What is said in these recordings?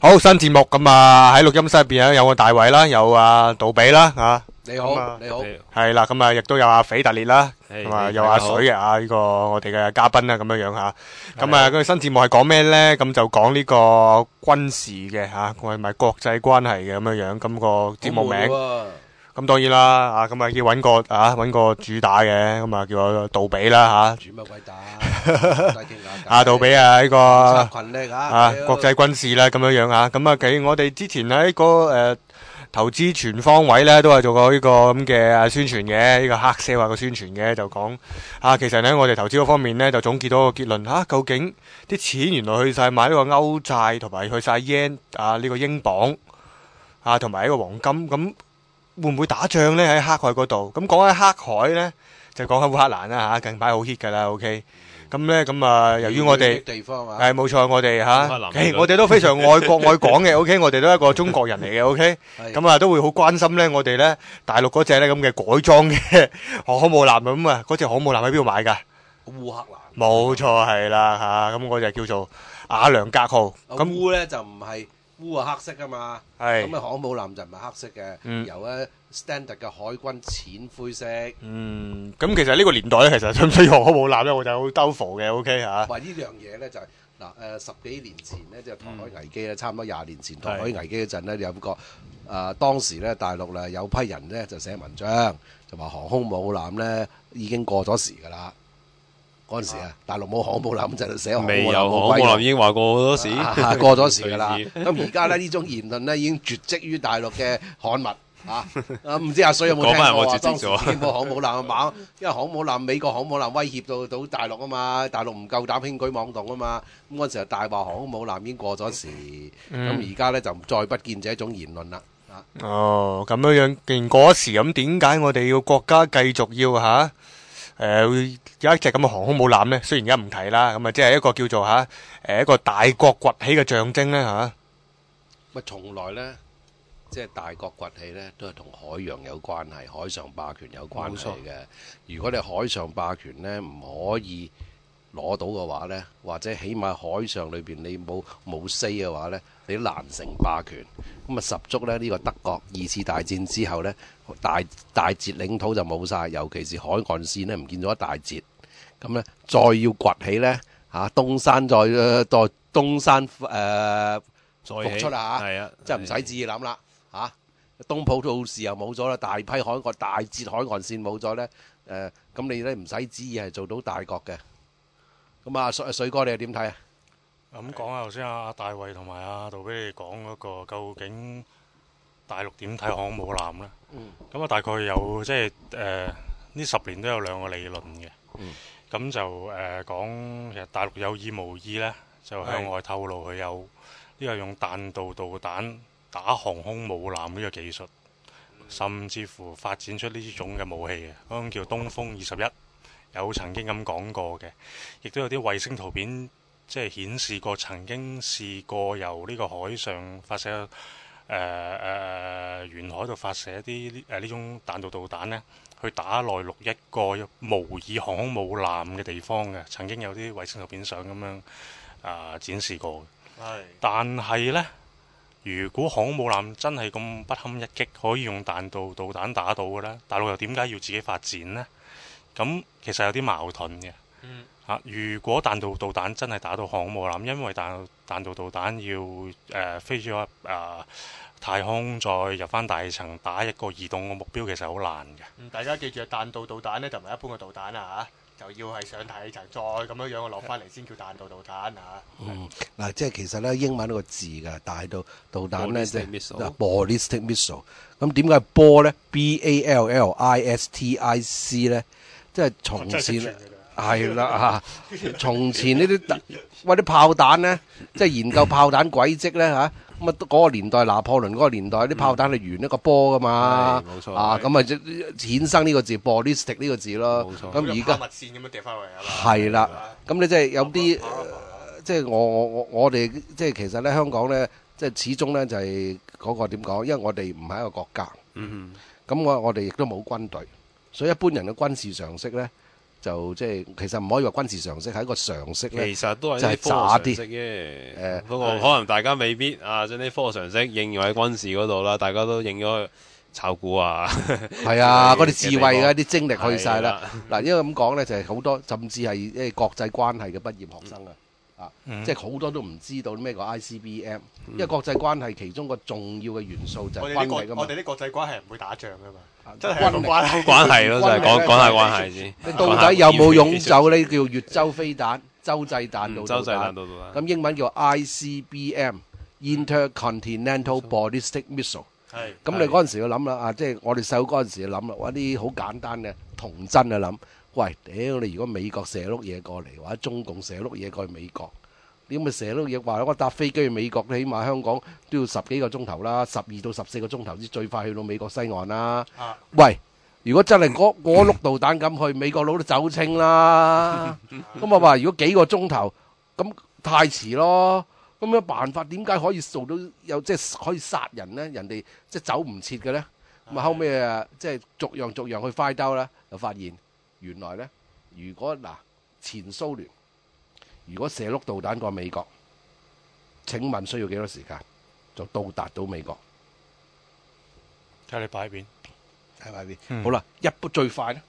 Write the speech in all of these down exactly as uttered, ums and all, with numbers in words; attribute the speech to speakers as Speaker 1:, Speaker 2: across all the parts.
Speaker 1: 好新節目咁啊！喺錄音室入邊咧有個大衛啦，有阿杜比啦吓，
Speaker 2: 你好，你好，
Speaker 1: 係啦，咁啊亦都有阿斐特列啦，
Speaker 3: 係
Speaker 1: 咁啊有阿水嘅啊呢個我哋嘅嘉賓啦，咁樣樣吓。咁啊，佢新節目係講咩咧？咁就講呢個軍事嘅吓，係咪國際關係嘅咁樣樣？咁個節目名。咁當然啦，啊咁啊要揾個啊揾個主打嘅，咁啊叫我杜比啦
Speaker 2: 主乜鬼打？
Speaker 1: 吓，阿杜比啊呢個
Speaker 2: 群力啊，
Speaker 1: 啊國際軍事啦咁樣樣啊，咁啊其實我哋之前喺個誒投資全方位咧都係做過呢個咁嘅宣傳嘅，呢個黑社會嘅宣傳嘅，就講啊其實咧我哋投資嗰方面咧就總結到個結論吓，究竟啲錢原來去晒買呢個歐債同埋去晒 yen 啊呢個英鎊啊同埋呢個黃金咁。會唔會打仗咧喺黑海嗰度？咁講喺黑海咧，就講喺烏克蘭啦嚇，近排好 hit 噶啦。OK，咁咧咁啊，由於我哋
Speaker 2: 地方啊，
Speaker 1: 係冇錯，我哋嚇，誒我哋都非常愛國愛港嘅。OK，我哋都係一個中國人嚟嘅。OK，咁啊都會好關心咧，我哋咧大陸嗰隻咧咁嘅改裝嘅航空母艦咁啊，嗰隻航空母艦喺邊度買㗎？
Speaker 2: 烏克蘭。
Speaker 1: 冇錯係啦嚇，咁我就叫做瓦良格號。
Speaker 2: 咁烏咧就唔係。烏係黑色噶嘛，咁啊航空母艦就唔係黑色嘅，
Speaker 1: 嗯、
Speaker 2: 由咧 standard 嘅海軍淺灰色。
Speaker 1: 嗯，咁其實呢個年代咧，其實需唔需要航空母艦咧？我就好兜浮嘅 ，OK 嚇。
Speaker 2: 話呢樣嘢咧就係嗱誒十幾年前咧，即係台海危機咧，嗯、差唔多廿年前台海危機嗰陣咧，有個誒、呃、當時咧大陸咧有批人咧就寫文章，就話航空母艦咧已經過咗時㗎啦。嗰陣時啊，大陸冇航空母艦就寫航空母艦，
Speaker 3: 未有航空母艦已經話過好多時，
Speaker 2: 啊、過咗時㗎啦。咁而家咧呢種言論咧已經絕跡於大陸嘅刊物啊！啊唔知阿水有冇聽過啊？當時已經冇航空母艦啊嘛，因為航空母艦美國航空母艦威脅到到大陸啊嘛，大陸唔夠膽輕舉妄動啊嘛。咁嗰陣時候大話航空母艦已經過咗時，咁而家咧就再不見這一種言論啦。啊、
Speaker 1: 哦，咁樣樣既然過咗時，咁點解我哋要國家繼續要嚇？啊誒、呃，有一隻咁嘅航空母艦咧，雖然而家唔提啦，咁啊，即係一個叫做吓，誒、啊，一個大國崛起嘅象徵咧吓。
Speaker 2: 咪從來咧，即係大國崛起咧，都係同海洋有關係，海上霸權有關係嘅。如果你海上霸權咧唔可以攞到嘅話咧，或者起碼海上裏邊你冇冇 say 嘅話咧，你都難成霸權。咁啊十足咧呢、這個德國二次大戰之後咧，大大截領土就冇晒，尤其是海岸線咧唔見咗一大截。咁咧再要崛起咧嚇、啊、東山再再、呃、東山誒、呃、復出啦嚇，啊、即係唔使旨意諗啦嚇。東普魯士又冇咗啦，大批海岸大截海岸線冇咗咧誒，咁你咧唔使旨意係做到大國嘅。咁啊水水哥你又點睇啊？
Speaker 4: 咁講下頭先阿大衛同埋阿杜比你講嗰個究竟大陸點睇航空母艦咧？咁啊、嗯、大概有即係誒呢十年都有兩個理論嘅。咁、嗯、就誒、呃、講其實大陸有意無意咧，就向外透露佢有呢個用彈道導彈打航空母艦呢個技術，嗯、甚至乎發展出呢種嘅武器嘅，嗰種叫東風二十一，有曾經咁講過嘅，亦都有啲衛星圖片。即係顯示過曾經試過由呢個海上發射誒誒、呃呃、沿海度發射一啲誒呢種彈道導彈呢，去打內陸一個模擬航空母艦嘅地方嘅，曾經有啲衛星圖片相咁樣啊、呃、展示過。係是，但係呢，如果航空母艦真係咁不堪一擊，可以用彈道導彈打到嘅呢，大陸又點解要自己發展呢？咁其實有啲矛盾嘅。嗯。啊！如果彈道導彈真係打到航空母艦，因為彈彈道導彈要誒、呃、飛咗入誒太空，再入翻大層打一個移動嘅目標，其實好難嘅。
Speaker 1: 嗯，大家記住，彈道導彈咧就唔係一般嘅導彈啊嚇，就要係上大氣層再咁樣樣落翻嚟先叫彈道導彈啊。
Speaker 2: 嗯，嗱，即係其實咧英文嗰個字嘅大道導彈咧，即係 ballistic missile。咁點解波咧 ？B A L L I S T I C 咧，即係從前。係啦嚇，從前呢啲喂啲炮彈咧，即係研究炮彈軌跡咧嚇，咁啊嗰個年代拿破崙嗰個年代啲炮彈係圓一個波噶嘛，冇錯啊，咁啊衍生呢個字 ballistic 呢個字咯，冇錯。咁而家拋物線咁樣掉翻嚟啊，係啦，咁你即係有啲即係我我我我哋即係其實咧香港咧，即係始終咧就係嗰個點講，因為我哋唔係一個國家，嗯哼，咁我我哋亦都冇軍隊，所以一般人嘅軍事常識咧。 就即係其實唔可以話軍事常識，係一個常識咧。
Speaker 3: 其實都係
Speaker 2: 就係
Speaker 3: 啲科
Speaker 2: 渣啲
Speaker 3: 學常識嘅。
Speaker 2: 誒
Speaker 3: 不過可能大家未必啊，將啲科學常識應用喺軍事嗰度啦，大家都應咗炒股啊，
Speaker 2: 係啊，嗰啲智慧嘅啲精力去晒啦。
Speaker 3: 係
Speaker 2: 嗱，因為咁講咧，就係好多甚至係即係國際關係嘅畢業學生啊，啊，
Speaker 4: 嗯
Speaker 2: 即係好多都唔知道咩個 I C B M，因為國際關係其中個重要嘅元素就係
Speaker 1: 我哋啲國
Speaker 2: 軍力啊嘛
Speaker 1: 我。哋啲國際關係唔會打仗噶嘛，
Speaker 2: 啊
Speaker 1: 真係有個
Speaker 2: 軍力
Speaker 1: 關係。
Speaker 3: 關係咯，就係講講下關係先。
Speaker 2: 你到底有冇擁有呢叫越洲飛彈、洲際彈道
Speaker 3: 嗯洲際彈
Speaker 2: 導彈？
Speaker 3: 道導彈
Speaker 2: 咁英文叫 I C B M（Intercontinental Ballistic Missile）。
Speaker 1: 係
Speaker 2: 咁你嗰陣時要諗啦，啊，即係我哋細個嗰陣時要諗啦，揾啲好簡單嘅童真啊諗，喂，屌你如果美國射碌嘢過嚟，或者中共射碌嘢過去美國，點咪射碌嘢話我搭飛機去美國，起碼香港都要十幾個鐘頭啦，十二到十四個鐘頭先最快去到美國西岸啦。
Speaker 1: 啊
Speaker 2: 喂，如果真係嗰嗰碌導彈咁去，美國佬都走清啦。咁我話如果幾個鐘頭，咁太遲咯。咁樣辦法點解可以做到有即係可以殺人呢？人哋即係走唔切嘅呢？咁啊後尾啊，即係逐樣逐樣去 find out 啦，就發現原來呢，如果嗱前蘇聯如果射碌導彈過美國，請問需要幾多時間就到達到美國？
Speaker 4: 睇你擺喺邊。
Speaker 2: 喺埋邊？
Speaker 4: 嗯
Speaker 2: 好啦，一般最快呢，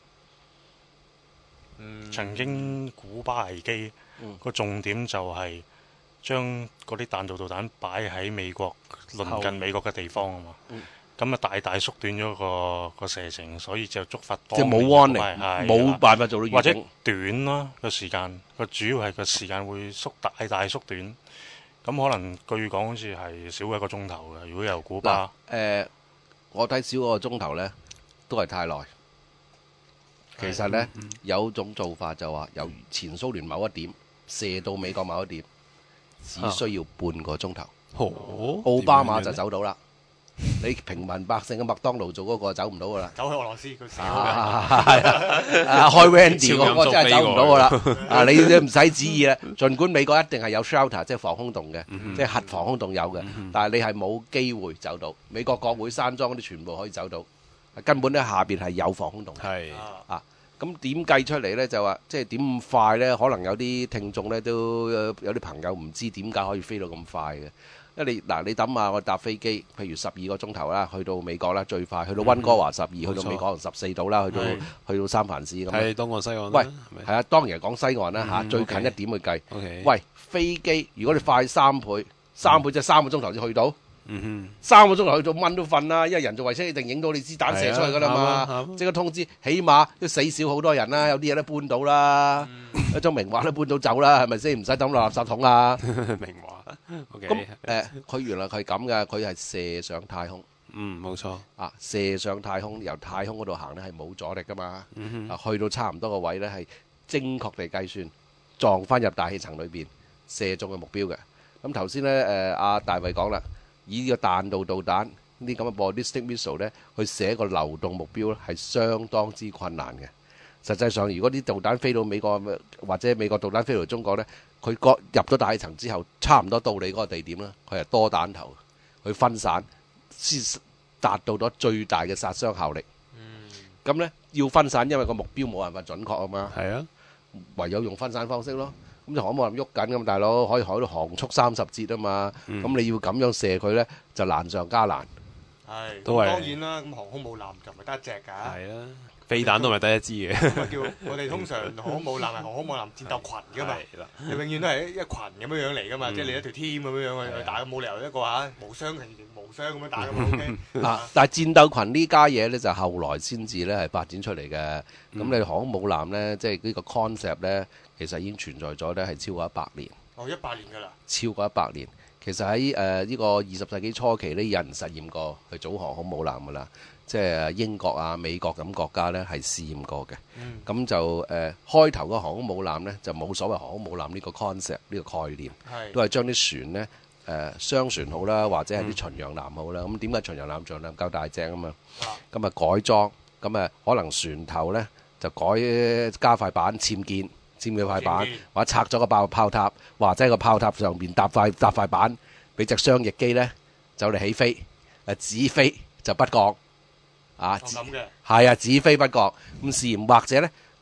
Speaker 1: 嗯
Speaker 4: 曾經古巴危機
Speaker 2: 嗯
Speaker 4: 個重點就係將嗰啲彈道導彈擺喺美國鄰近美國嘅地方啊嘛
Speaker 2: 嗯。
Speaker 4: 咁啊大大縮短咗個個射程，所以就觸發
Speaker 2: 即係冇
Speaker 4: 當年
Speaker 2: warning，
Speaker 4: 係係
Speaker 2: 冇
Speaker 4: 啦
Speaker 2: 辦法做到
Speaker 4: 或者
Speaker 2: 預警。
Speaker 4: 短啦個時間，個主要係個時間會縮大大縮短。咁可能據講好似係少一個鐘頭嘅，如果由古
Speaker 2: 嗱
Speaker 4: 巴，
Speaker 2: 誒，我睇少個鐘頭呢，都係太耐。其實呢，有種做法就話由前蘇聯某一點射到美國某一點，只需要半個鐘頭。
Speaker 3: 哦
Speaker 2: 奧巴馬就走到啦，你平民百姓嘅麥當勞做嗰個走唔到噶啦。
Speaker 1: 走去俄羅斯佢少嘅。
Speaker 2: 啊，係啊，啊開 Wendy 嗰個真係走唔到噶啦。啊，你你唔使旨意啦。儘管美國一定係有 shelter，即係防空洞嘅，即係核防空洞有嘅，但係你係冇機會走到。美國國會山莊嗰啲全部可以走到，根本咧下邊係有防空洞。
Speaker 3: 係
Speaker 2: 啊，咁點計出嚟呢？就話即係點咁快呢？可能有啲聽眾呢都有有啲朋友唔知點解可以飛到咁快嘅。因為你嗱，你諗下我搭飛機，譬如十二個鐘頭啦，去到美國啦，最快去到温哥華十二，去到美國十四度啦，去到
Speaker 3: 係
Speaker 2: 去到三藩市咁樣。
Speaker 3: 睇東岸西岸啦。
Speaker 2: 喂
Speaker 3: 係咪
Speaker 2: 係啊，當然係講西岸啦嚇，
Speaker 3: 嗯
Speaker 2: 最近
Speaker 3: OK
Speaker 2: 一點去計。
Speaker 3: OK。
Speaker 2: 喂，飛機如果你快三倍，三倍即係三個鐘頭先去到。
Speaker 3: 嗯
Speaker 2: 三個鐘頭去到蚊都瞓啦，因為人造衛星一定影到你支彈射出去噶啦
Speaker 3: 係啊啱啊
Speaker 2: 嘛，
Speaker 3: 啱啊
Speaker 2: 即刻通知，起碼都死少好多人啦，有啲嘢都搬到啦，一張名畫都搬到走啦，係咪先？唔使抌落垃圾桶啊！
Speaker 3: 哼，明話。OK。
Speaker 2: 咁誒，佢原來佢係咁嘅，佢係射上太空
Speaker 3: 嗯，冇錯。
Speaker 2: 啊，射上太空，由太空嗰度行咧係冇阻力噶嘛，
Speaker 3: 嗯
Speaker 2: 啊，去到差唔多個位咧係精確地計算，撞翻入大氣層裏邊，射中嘅目標嘅。咁頭先咧誒，阿大衛講啦。以呢個彈道導彈呢啲咁嘅 ballistic missile 咧，去射一個流動目標咧，係相當之困難嘅。實際上，如果啲導彈飛到美國或者美國導彈飛到中國咧，佢個入咗大氣層之後，差唔多到你嗰個地點啦，佢係多彈頭，去分散先達到咗最大嘅殺傷效力。咁咧要分散，因為個目標冇辦法準確啊嘛，
Speaker 3: 係啊。
Speaker 2: 唯有用分散方式咯。咁就航母艦喐緊咁，大佬可以海到航速三十節啊嘛。咁你要咁樣射佢咧，就難上加難。
Speaker 1: 係，
Speaker 3: 都係
Speaker 1: 咁當然啦。咁航空母艦就唔係得一隻㗎。
Speaker 3: 係啊。飛彈都唔係得一支嘅。
Speaker 1: 咁啊叫我哋通常航空母艦係航空母艦戰鬥群㗎嘛。
Speaker 3: 係啦。
Speaker 1: 你永遠都係一一群咁樣樣嚟㗎嘛，即係你一條 team 咁樣樣去去打，冇理由一個嚇無雙係無雙咁樣打㗎嘛。OK
Speaker 2: 啊！但係戰鬥群呢家嘢咧，就後來先至咧係發展出嚟嘅。咁你航空母艦咧，即係呢個 concept 咧，其實已經存在咗咧係超過一百年，
Speaker 1: 哦，一百年㗎啦。
Speaker 2: 超過一百年。其實喺誒呢個二十世紀初期咧，有人實驗過去組航空母艦㗎啦。即係英國啊、美國咁國家咧係試驗過嘅。咁、
Speaker 1: 嗯
Speaker 2: 就誒、呃、開頭個航空母艦咧就冇所謂航空母艦呢個 concept 呢個概念，
Speaker 1: 係
Speaker 2: 都係將啲船咧誒雙船好啦，或者係啲巡洋艦好啦。咁點解巡洋艦巡艦夠大隻啊嘛？咁啊改裝，咁啊可能船頭咧就改加塊板僭建，佔佢塊板
Speaker 1: 僭建，
Speaker 2: 或者拆咗個爆炮塔，或者個炮塔上邊搭塊搭塊板，俾隻雙翼機咧就嚟起飛，誒只飛就不降。啊，
Speaker 1: 我咁嘅。
Speaker 2: 係啊，只飛不降咁試驗，或者咧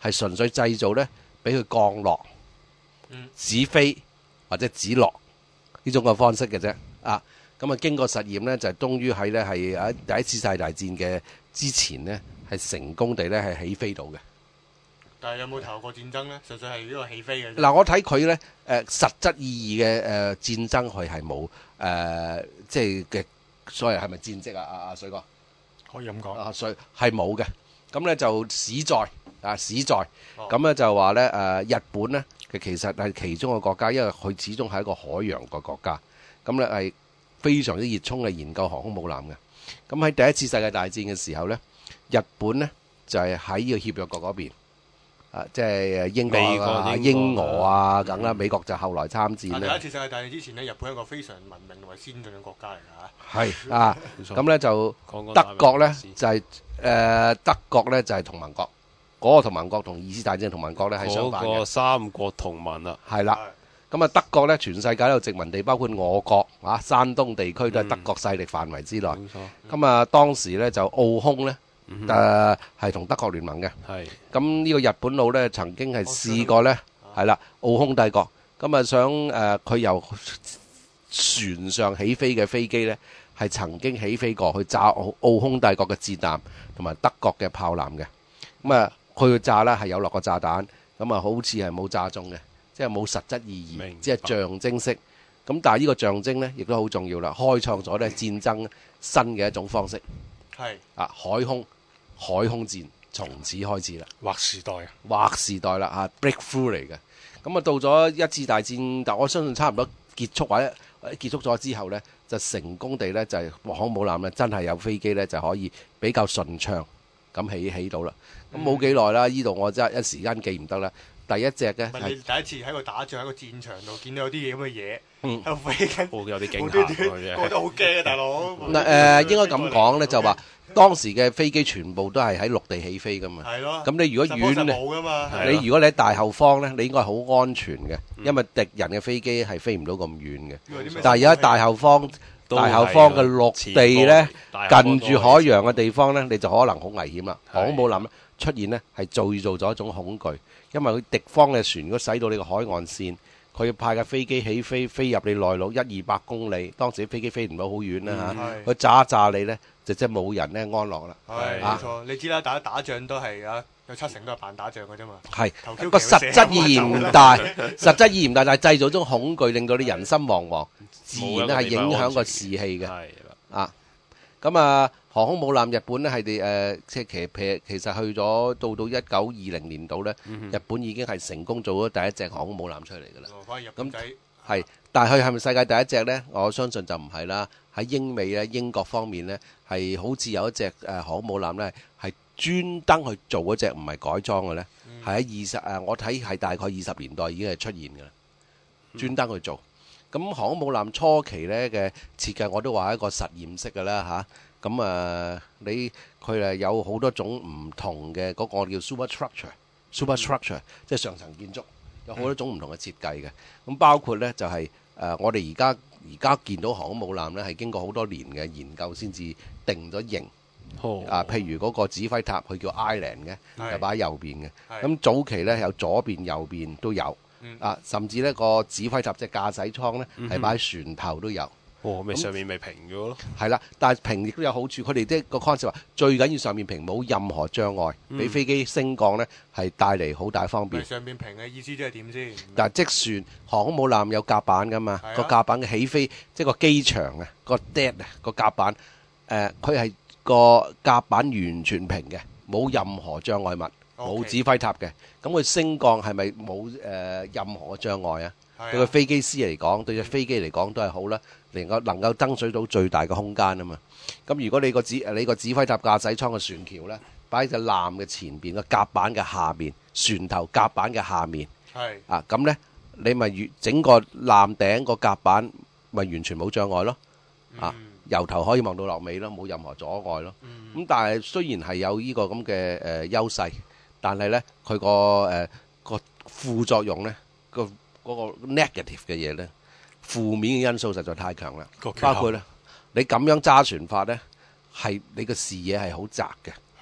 Speaker 2: 係純粹製造呢，俾佢降落、
Speaker 1: 嗯
Speaker 2: 止飛或者止落呢種嘅方式嘅啫。啊，咁啊經過實驗呢，就係終於喺呢係喺第一次世界大戰嘅之前呢，係成功地呢係起飛到嘅。
Speaker 1: 但係有冇投過戰爭咧？純粹係呢個起飛嘅啫。
Speaker 2: 嗱，我睇佢咧，誒實質意義嘅誒戰爭，佢係冇誒，即係嘅所謂係咪戰績啊？阿阿水哥，
Speaker 4: 可以咁講。
Speaker 2: 阿水係冇嘅。咁咧就史在啊史在，
Speaker 1: 哦
Speaker 2: 咁咧就話咧誒日本咧，佢其實係其中一個國家，因為佢始終係一個海洋嘅國家，咁咧係非常之熱衷嘅研究航空母艦嘅。咁喺第一次世界大戰嘅時候咧，日本咧就係喺呢個協約國嗰邊。啊，即係英國
Speaker 3: 美國
Speaker 2: 啊、
Speaker 3: 英
Speaker 2: 英
Speaker 3: 國
Speaker 2: 俄啊，咁啦。美國就後來參戰咧。
Speaker 1: 但第一次世界大戰之前咧，日本係一個非常文明同埋先進嘅國家嚟㗎嚇。
Speaker 2: 係啊，
Speaker 3: 冇錯
Speaker 2: 咁咧就
Speaker 3: 講講
Speaker 2: 德國咧
Speaker 3: 大明
Speaker 2: 就係誒德國咧就係同盟國，嗰個同盟國同二次大戰嘅同盟國咧係相反
Speaker 3: 嗰個
Speaker 2: 嘅，
Speaker 3: 三國同盟啦，
Speaker 2: 係啦。咁啊，德國咧全世界都有殖民地，包括我國啊，山東地區都係德國勢力範圍之內。
Speaker 3: 冇錯，
Speaker 2: 咁啊，當時咧就奧匈咧
Speaker 3: 嗯
Speaker 2: 誒係同德國聯盟嘅。
Speaker 3: 係
Speaker 2: 咁呢個日本佬咧曾經係試過咧，係啦，奧匈帝國，咁啊想誒佢由船上起飛嘅飛機咧，係曾經起飛過去炸奧奧匈帝國嘅戰艦同埋德國嘅炮艦嘅。咁啊，佢嘅炸咧係有落過炸彈，咁啊好似係冇炸中嘅，即係冇實質意義，
Speaker 3: 明白
Speaker 2: 只係象徵式。咁但係呢個象徵咧，亦都好重要啦，開創咗咧戰爭新嘅一種方式。
Speaker 1: 係
Speaker 2: 啊，海空海空戰從此開始啦。
Speaker 4: 劃時代啊！
Speaker 2: 劃時代啦嚇 breakthrough 嚟嘅。咁啊到咗一次大戰，但我相信差唔多結束或者或者結束咗之後呢，就成功地呢，就係航空母艦呢，真係有飛機呢，就可以比較順暢咁起起到啦。咁冇幾耐啦，呢度我真係一時間記唔得啦。第一隻嘅
Speaker 1: 唔係
Speaker 2: 係
Speaker 1: 你第一次喺度打仗喺個戰場度見到有啲嘢咁嘅嘢
Speaker 2: 嗯
Speaker 1: 喺度飛緊，
Speaker 3: 報有啲驚
Speaker 1: 無端端
Speaker 3: 嚇佢啫
Speaker 1: 覺得好驚啊，大佬。
Speaker 2: 嗱誒應該咁講呢，就話當時嘅飛機全部都係喺陸地起飛噶嘛。
Speaker 1: 係咯。
Speaker 2: 咁你如果
Speaker 1: suppose
Speaker 2: 遠呢
Speaker 1: 冇噶嘛，
Speaker 3: 係
Speaker 2: 你如果你喺大後方呢，你應該係好安全嘅，因為敵人嘅飛機係飛唔到咁遠嘅。
Speaker 1: 因為啲咩
Speaker 2: 但係而家喺大後方，
Speaker 3: 都係
Speaker 2: 大後方嘅陸地呢，
Speaker 3: 大後方
Speaker 2: 近住海洋嘅地方呢，你就可能好危險啦。
Speaker 3: 係
Speaker 2: 航空母艦呢出現呢，係造造咗一種恐懼，因為佢敵方嘅船如果駛到你個海岸線，佢派架飛機起飛飛入你內陸一二百公里，當時啲飛機飛唔到好遠啦嚇，
Speaker 1: 係
Speaker 2: 佢炸一炸你呢，就即係冇人呢安樂啦。
Speaker 1: 係
Speaker 3: 啊
Speaker 1: 冇錯，你知啦，打打仗都係啊，有七成都係扮打仗嘅啫嘛。
Speaker 2: 係
Speaker 1: 頭 Q
Speaker 2: 個
Speaker 1: 期
Speaker 2: 實質意義唔大，實質意義唔大，但係製造種恐懼，令到你人心惶惶，自然咧係影響個士氣嘅。
Speaker 3: 係啦，
Speaker 2: 啊，咁啊，航空母艦日本咧係哋誒，即係其實其實去咗到到一九二零年度咧，日本已經係成功做咗第一隻航空母艦出嚟㗎啦。
Speaker 1: 哦反而日本仔
Speaker 2: 係，但係佢係咪世界第一隻呢？我相信就唔係啦。喺英美咧、英國方面呢，係好似有一隻誒航空母艦呢，係專登去做嗰隻，唔係改裝嘅呢。係喺二十誒，我睇係大概二十年代已經係出現㗎啦，專登去做。咁航空母艦初期呢嘅設計，我都話係一個實驗式㗎啦嚇。咁啊，你佢誒有好多種唔同嘅嗰個我哋叫 superstructure，superstructure 即係上層建築。有好多種唔同嘅設計嘅，咁包括呢就係、是、誒、呃、我哋而家而家見到航空母艦呢係經過好多年嘅研究先至定咗型。
Speaker 3: 好
Speaker 2: 啊，譬如嗰個指揮塔，佢叫 Island 嘅，
Speaker 1: 係
Speaker 2: 就擺喺右邊嘅。
Speaker 1: 係
Speaker 2: 咁早期呢，有左邊、右邊都有，
Speaker 1: 嗯
Speaker 2: 啊，甚至呢個指揮塔即係駕駛艙呢，
Speaker 3: 嗯
Speaker 2: 係擺喺船頭都有。
Speaker 3: 哦，咪上面咪平咗咯，
Speaker 2: 係啦，但係平亦都有好處。佢哋即係個 concept 話，最緊要上面平，冇任何障礙，俾、
Speaker 3: 嗯
Speaker 2: 飛機升降呢係帶嚟好大方便
Speaker 1: 咪。上邊平嘅意思即係點先？
Speaker 2: 但係即船航空母艦有甲板噶嘛，
Speaker 1: 係啊
Speaker 2: 個甲板嘅起飛即係個機場啊，個 deck 啊，個甲板誒，佢係個甲板完全平嘅，冇任何障礙物，冇
Speaker 1: OK
Speaker 2: 指揮塔嘅。咁佢升降係咪冇誒任何嘅障礙啊？
Speaker 1: 係啊
Speaker 2: 對個飛機師嚟講，對隻飛機嚟講都係好啦，能夠能夠爭取到最大嘅空間啊嘛。咁如果你個指你個指揮塔駕駛艙嘅船橋呢，擺喺隻艦嘅前邊，個甲板嘅下面，船頭甲板嘅下面。
Speaker 1: 係
Speaker 2: 啊，咁呢，你咪越整個艦頂個甲板咪完全冇障礙咯，啊，
Speaker 1: 嗯
Speaker 2: 由頭可以望到落尾咯，冇任何阻礙咯。咁、
Speaker 1: 嗯
Speaker 2: 但係雖然係有呢個咁嘅誒優勢，但係呢，佢個誒個副作用呢，個嗰個 negative 嘅嘢呢，負面嘅因素實在太強啦
Speaker 4: 個缺陷
Speaker 2: 包括呢，你咁樣揸船法呢，係你個視野係好窄嘅。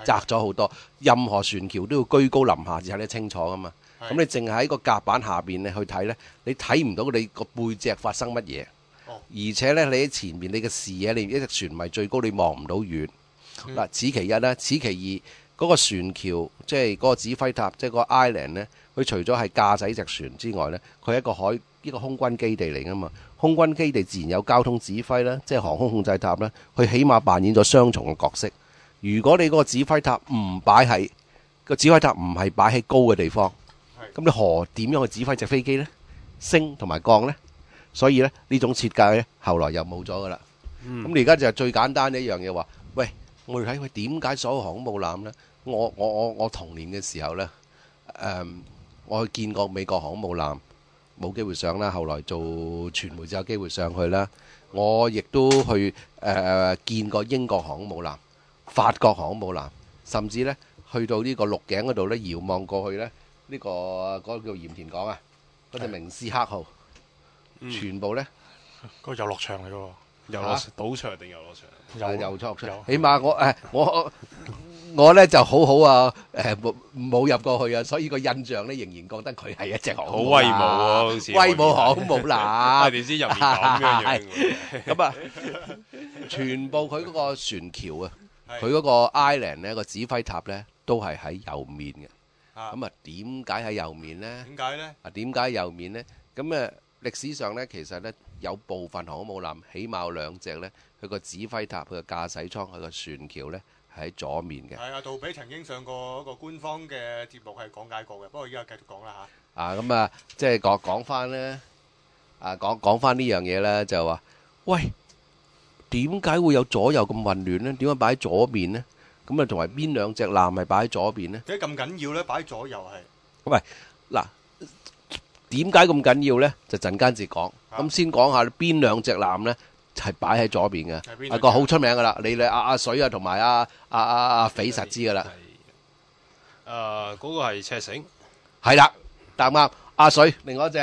Speaker 2: 窄咗好多。任何船橋都要居高臨下至睇得清楚噶嘛。咁你淨係喺個甲板下邊咧去睇呢，你睇唔到你個背脊發生乜嘢。
Speaker 1: 哦、
Speaker 2: 而且呢，你喺前面你嘅視野，你一隻船唔係最高，你望唔到遠。嗱、嗯，此其一啦，此其二，嗰、嗰個船橋即係嗰個指揮塔，即係嗰個 island 呢，佢除咗係駕駛隻船之外呢，佢係一個海一個空軍基地嚟噶嘛。空軍基地自然有交通指揮啦，即係航空控制塔啦，佢起碼扮演咗雙重嘅角色。如果你嗰個指揮塔唔擺喺個指揮塔唔係擺喺高嘅地方，咁你何點樣去指揮隻飛機呢？升同埋降呢？所以呢，呢種設計呢，後來又冇咗噶啦。咁、嗯、你而家就最簡單一樣嘢話，喂，我哋睇佢點解所有航空母艦呢？我我我我童年嘅時候呢，誒、嗯，我去見過美國航空母艦，冇機會上啦。後來做傳媒就有機會上去啦。我亦都去誒、呃、見過英國航空母艦、法國航空母艦，甚至呢去到呢個鹿頸嗰度呢，遙望過去呢。呢、這個嗰、那個叫鹽田港啊，嗰隻明斯克號，嗯、全部咧，
Speaker 4: 嗰個遊樂場嚟嘅喎，
Speaker 3: 遊樂賭場定遊樂場？
Speaker 2: 遊遊樂場，起碼我誒我我咧就好好啊，誒冇冇入過去啊，所以個印象咧仍然覺得佢係一隻航空母艦，
Speaker 3: 好威武啊，好似
Speaker 2: 威武航空母艦，
Speaker 3: 點知入面咁樣樣
Speaker 2: 咁啊，全部佢嗰個船橋啊，佢嗰個 island 咧個指揮塔咧都係喺右面嘅。咁啊，點解喺右面呢？
Speaker 1: 點解呢？
Speaker 2: 啊，點解右面呢？咁誒，歷史上呢，其實呢，有部分航空母艦起碼有兩隻呢，佢個指揮塔、佢個駕駛艙、佢個船橋呢，係喺左面嘅。
Speaker 1: 係啊，杜比曾經上過一個官方嘅節目係講解過嘅，不過依家繼續講啦嚇。
Speaker 2: 啊，咁啊，即係講講翻呢，啊講講翻呢樣嘢呢，就話，喂，點解會有左右咁混亂呢？點解擺喺左面呢？咁啊，同埋邊兩隻艦係擺喺左邊呢？
Speaker 1: 點解咁緊要咧？擺喺左右係。
Speaker 2: 喂，嗱，點解咁緊要咧？就陣間至講。咁先講下邊兩隻艦咧係擺喺左邊嘅。啊個好出名噶啦，你你阿阿水啊，同埋阿阿阿阿肥實知噶啦。
Speaker 3: 誒，嗰個係赤繩。
Speaker 2: 係啦，答啱。阿水，另外一隻。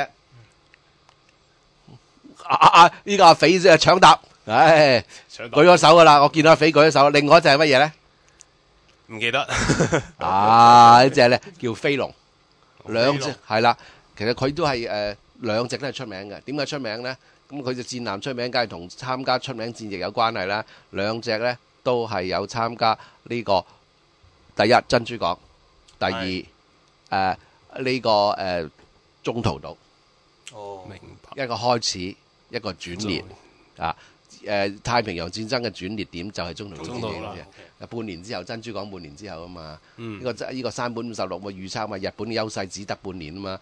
Speaker 2: 阿阿阿呢個阿肥即係搶答，唉，舉咗手噶啦，我見到阿肥舉咗手。另外一隻係乜嘢咧？
Speaker 3: 唔記得
Speaker 2: 啊！呢隻咧叫飛龍，兩隻係啦。其實佢都係誒兩隻都係出名嘅。點解出名咧？咁佢隻戰艦出名，梗係同參加出名戰役有關係啦。兩隻咧都係有參加呢個第一珍珠港，第二誒呢個誒中途島。
Speaker 1: 哦，
Speaker 3: 明白。
Speaker 2: 一個開始，一個轉捩啊！誒太平洋戰爭嘅轉捩點就係中途島戰役嘅。半年之後，珍珠港半年之後啊嘛，呢、嗯這個呢、這個山本五十六嘅預測嘛，日本嘅優勢只得半年啊嘛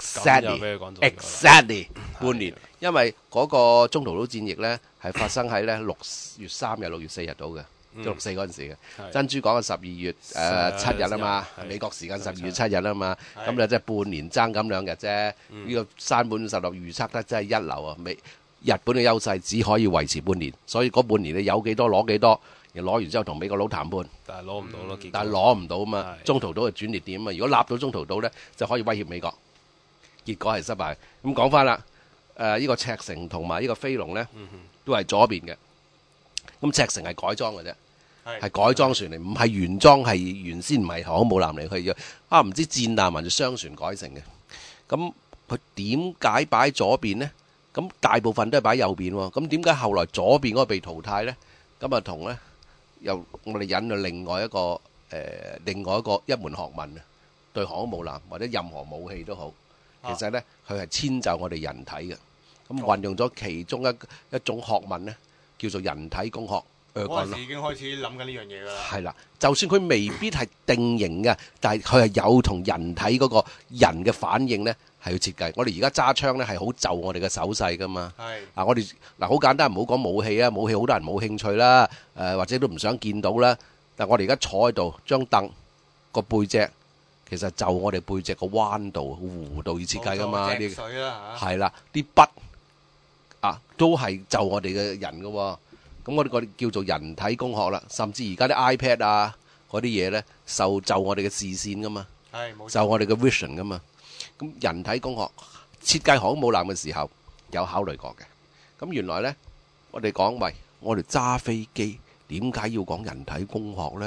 Speaker 2: ，exactly exactly 半年，因為嗰個中途島戰役呢係發生喺咧六月三日、六月四日到嘅，即係六四嗰陣時嘅。珍珠港係十二月誒七日啊嘛，美國時間十二月七日啊嘛，咁就即係半年爭咁兩日啫。呢、嗯、個山本五十六預測得真係一流啊！美日本嘅優勢只可以維持半年，所以嗰半年你有幾多攞幾多。攞完之後同美國佬談判，
Speaker 3: 但係攞唔到咯。
Speaker 2: 但係攞唔到啊嘛，中途島係轉捩點啊嘛。如果立到中途島咧，就可以威脅美國。結果係失敗。咁講翻啦，誒、呃、呢、這個赤城同埋呢個飛龍咧，都係左邊嘅。咁赤城係改裝嘅啫，係改裝船嚟，唔係原裝，係原先唔係航空母艦嚟，佢要啊唔知戰艦還是雙船改成嘅。咁佢點解擺左邊呢？咁大部分都係擺右邊喎。咁點解後來左邊嗰個被淘汰咧？咁啊同咧？又我哋引到另外一個誒、呃，另外一個一門學問啊，對航空母艦或者任何武器都好，其實咧佢係遷就我哋人體嘅，咁運用咗其中一一種學問咧，叫做人體工學。
Speaker 1: 嗰陣時已經開始諗緊呢樣嘢㗎啦。係
Speaker 2: 啦，就算佢未必係定型嘅，但係佢係有同人體嗰個人嘅反應咧。係要設計，我哋而家揸槍咧係好就我哋嘅手勢噶嘛。係啊，我哋嗱好簡單，唔好講武器啊，武器好多人冇興趣啦，誒、呃、或者都唔想見到啦。但係我哋而家坐喺度，張凳個背脊其實就我哋背脊個彎度、弧度要設計噶嘛。啲水啦嚇，係啦，啲筆啊都係就我哋嘅人噶喎。咁我哋個叫做人體工學啦，甚至而家啲 iPad 啊嗰啲嘢咧，受就我哋嘅視線噶嘛，係冇就我哋嘅 vision 噶嘛。咁人體工學設計航空母艦嘅時候有考慮過嘅。咁原來呢，我哋講喂，我哋揸飛機點解要講人體工學呢？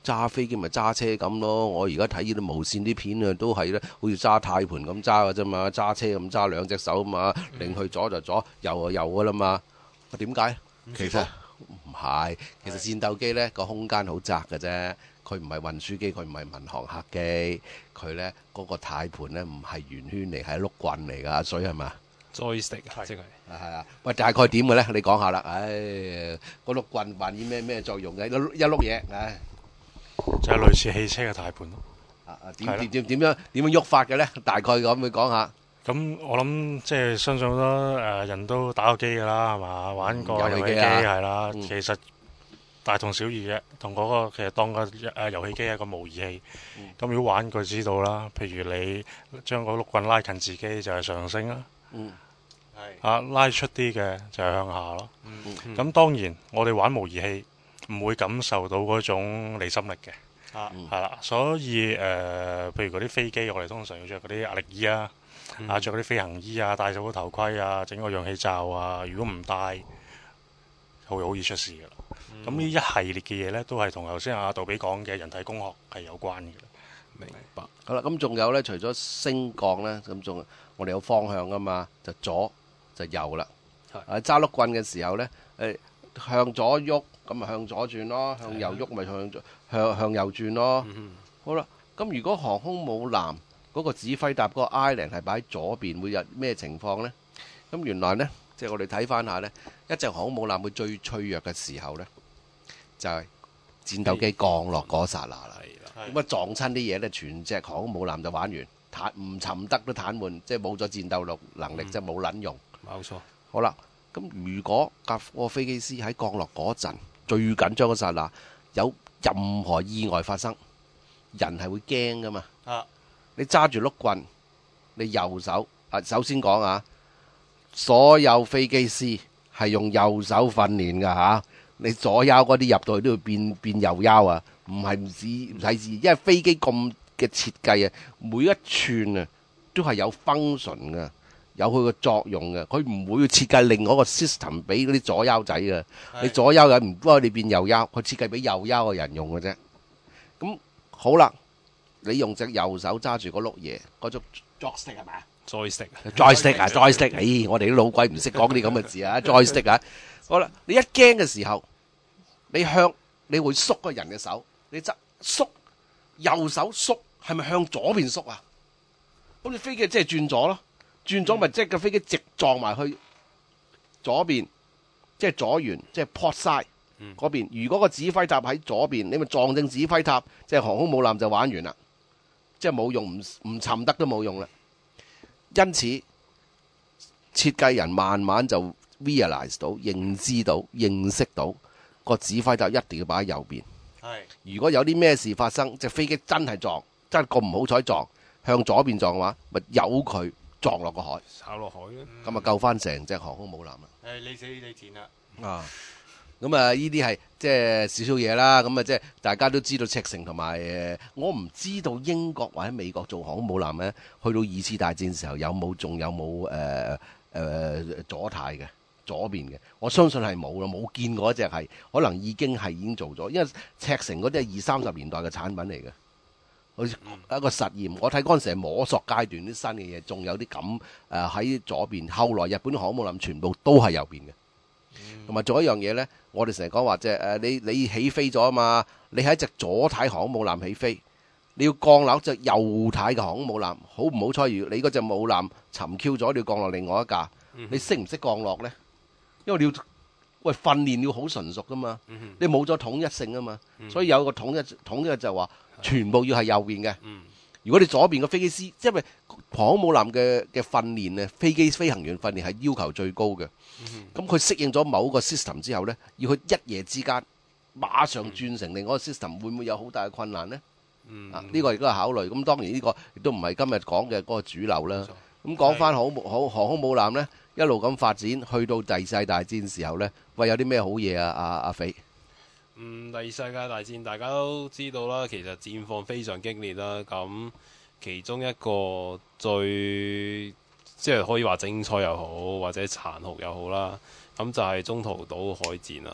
Speaker 2: 揸飛機咪揸車咁咯。我而家睇呢啲無線啲片啊，都係咧，好似揸軚盤咁揸嘅啫嘛，揸車咁揸兩隻手啊嘛，擰去左就左，右就右噶啦嘛。點解？其實唔係，其實戰鬥機呢個空間好窄嘅啫。佢唔係運輸機，佢唔係民航客機，佢呢嗰、嗰個軚盤呢唔係圓圈嚟，係碌棍嚟㗎，水係嘛
Speaker 3: ？joystick 啊，即係
Speaker 2: 係啊，喂，大概點嘅咧？你講下啦。唉，嗰碌棍扮演咩咩作用嘅？一碌一碌嘢，唉，
Speaker 4: 就係類似汽車嘅軚盤咯。
Speaker 2: 啊啊，點點點點樣點樣喐法嘅咧？大概咁去講下。
Speaker 4: 咁我諗即係相信好多誒人都打過機㗎啦，係嘛？玩過遊戲機係啦，其實大同小異嘅，同嗰個其實當個誒遊戲機係一個模擬器。咁如果玩過知道啦，譬如你將個碌棍拉近自己就係上升啦。
Speaker 2: 嗯。
Speaker 4: 啊，拉出啲嘅就係向下咯。咁、
Speaker 3: 嗯
Speaker 4: 嗯、當然，我哋玩模擬器唔會感受到嗰種離心力嘅。啊，係啦，所以誒、呃，譬如嗰啲飛機，我哋通常要着嗰啲壓力衣啊，嗯、啊，著嗰啲飛行衣啊，戴咗個頭盔啊，整個氧氣罩啊。如果唔戴，會好易出事噶啦。咁呢、嗯、一系列嘅嘢咧，都係同頭先阿杜比講嘅人體工學係有關嘅。
Speaker 3: 明白。
Speaker 2: 好啦，咁仲有咧，除咗升降咧，咁仲我哋有方向噶嘛，就左就右啦。係揸碌棍嘅時候咧，誒向左喐，咁咪向左轉咯；向右喐，咪向向向右轉咯。嗯、好啦，咁如果航空母艦嗰個指揮塔嗰個 island 係擺喺左邊，會有咩情況咧？咁原來咧，即係我哋睇翻下咧，一隻航空母艦會最脆弱嘅時候咧，就係、是、戰鬥機降落嗰剎那啦。咁啊撞親啲嘢咧，全隻航空母艦就玩完，癱唔沉得都癱瘓，即係冇咗戰鬥力能力，嗯、即係冇撚用。
Speaker 3: 冇錯。
Speaker 2: 好啦，咁如果架個飛機師喺降落嗰陣最緊張嗰剎那，有任何意外發生，人係會驚噶嘛？啊！你揸住碌棍，你右手啊，首先講啊，所有飛機師係用右手訓練噶嚇，你左腰嗰啲入到去都要變變右腰啊！唔係唔止唔使試，因為飛機咁嘅設計啊，每一寸啊都係有 function 嘅，有佢個作用嘅。佢唔會設計另外一個 system 俾嗰啲左腰仔嘅。是你左腰嘅唔幫你變右腰，佢設計俾右腰嘅人用嘅啫。咁好啦，你用隻右手揸住嗰碌嘢，嗰種 joystick 係咪啊？joystick，joystick 啊 joystick，唉，我哋啲老鬼唔識講啲咁嘅字啊 joystick 啊。好啦，你一驚嘅時候，你向你會縮個人嘅手。你側縮，右手縮，係咪向左邊縮啊？咁你飛機即係轉咗咯，轉咗咪即係個飛機直撞埋去左邊，即係左舷，即係 port side 嗰邊。如果個指揮塔喺左邊，你咪撞正指揮塔，即係航空母艦就玩完啦，即係冇用，唔唔沉得都冇用啦。因此設計人慢慢就 realize 到、認知到、認識到個指揮塔一定要擺喺右邊。如果有啲咩事發生，隻飛機真係撞，真係咁唔好彩撞向左邊撞嘅話，咪由佢撞落個海，
Speaker 3: 炒落海咯。
Speaker 2: 咁啊救翻成隻航空母艦啦。
Speaker 1: 誒，你死你賤啦！
Speaker 2: 啊，咁啊呢啲係即係少少嘢啦。咁啊即係大家都知道赤城同埋誒，我唔知道英國或者美國做航空母艦咧，去到二次大戰時候有冇仲有冇誒誒左軚嘅？左邊嘅，我相信係冇啦，冇見過一隻係，可能已經係已經做咗，因為赤城嗰啲係二三十年代嘅產品嚟嘅，好似一個實驗。我睇嗰陣時係摸索階段啲新嘅嘢，仲有啲咁誒喺左邊。後來日本航母艦全部都係右邊嘅，同埋仲有一樣嘢呢，我哋成日講話即係誒你你起飛咗啊嘛，你喺隻左軚航母艦起飛，你要降落隻右軚嘅航母艦，好唔好彩？如你嗰隻母艦沉 Q 咗，你要降落另外一架，你識唔識降落呢？因為你要喂訓練要好純熟噶嘛，嗯、哼你冇咗統一性啊嘛，嗯、所以有個統一統一就話全部要係右邊嘅。嗯、如果你左邊個飛機師，因為航空母艦嘅嘅訓練咧，飛機飛行員訓練係要求最高嘅。咁佢適應咗某個 system 之後呢，要去一夜之間馬上轉成另外一個 system，會唔會有好大嘅困難呢？嗯、啊，呢、呢個亦都係考慮。咁當然呢個亦都唔係今日講嘅嗰個主流啦。咁講翻航航航空母艦呢，一路咁發展，去到第二次大戰時候呢，喂，有啲咩好嘢啊？阿阿肥，
Speaker 3: 嗯，第二世界大戰大家都知道啦，其實戰況非常激烈啦。咁其中一個最即係可以話精彩又好，或者殘酷又好啦，咁就係中途島海戰啦。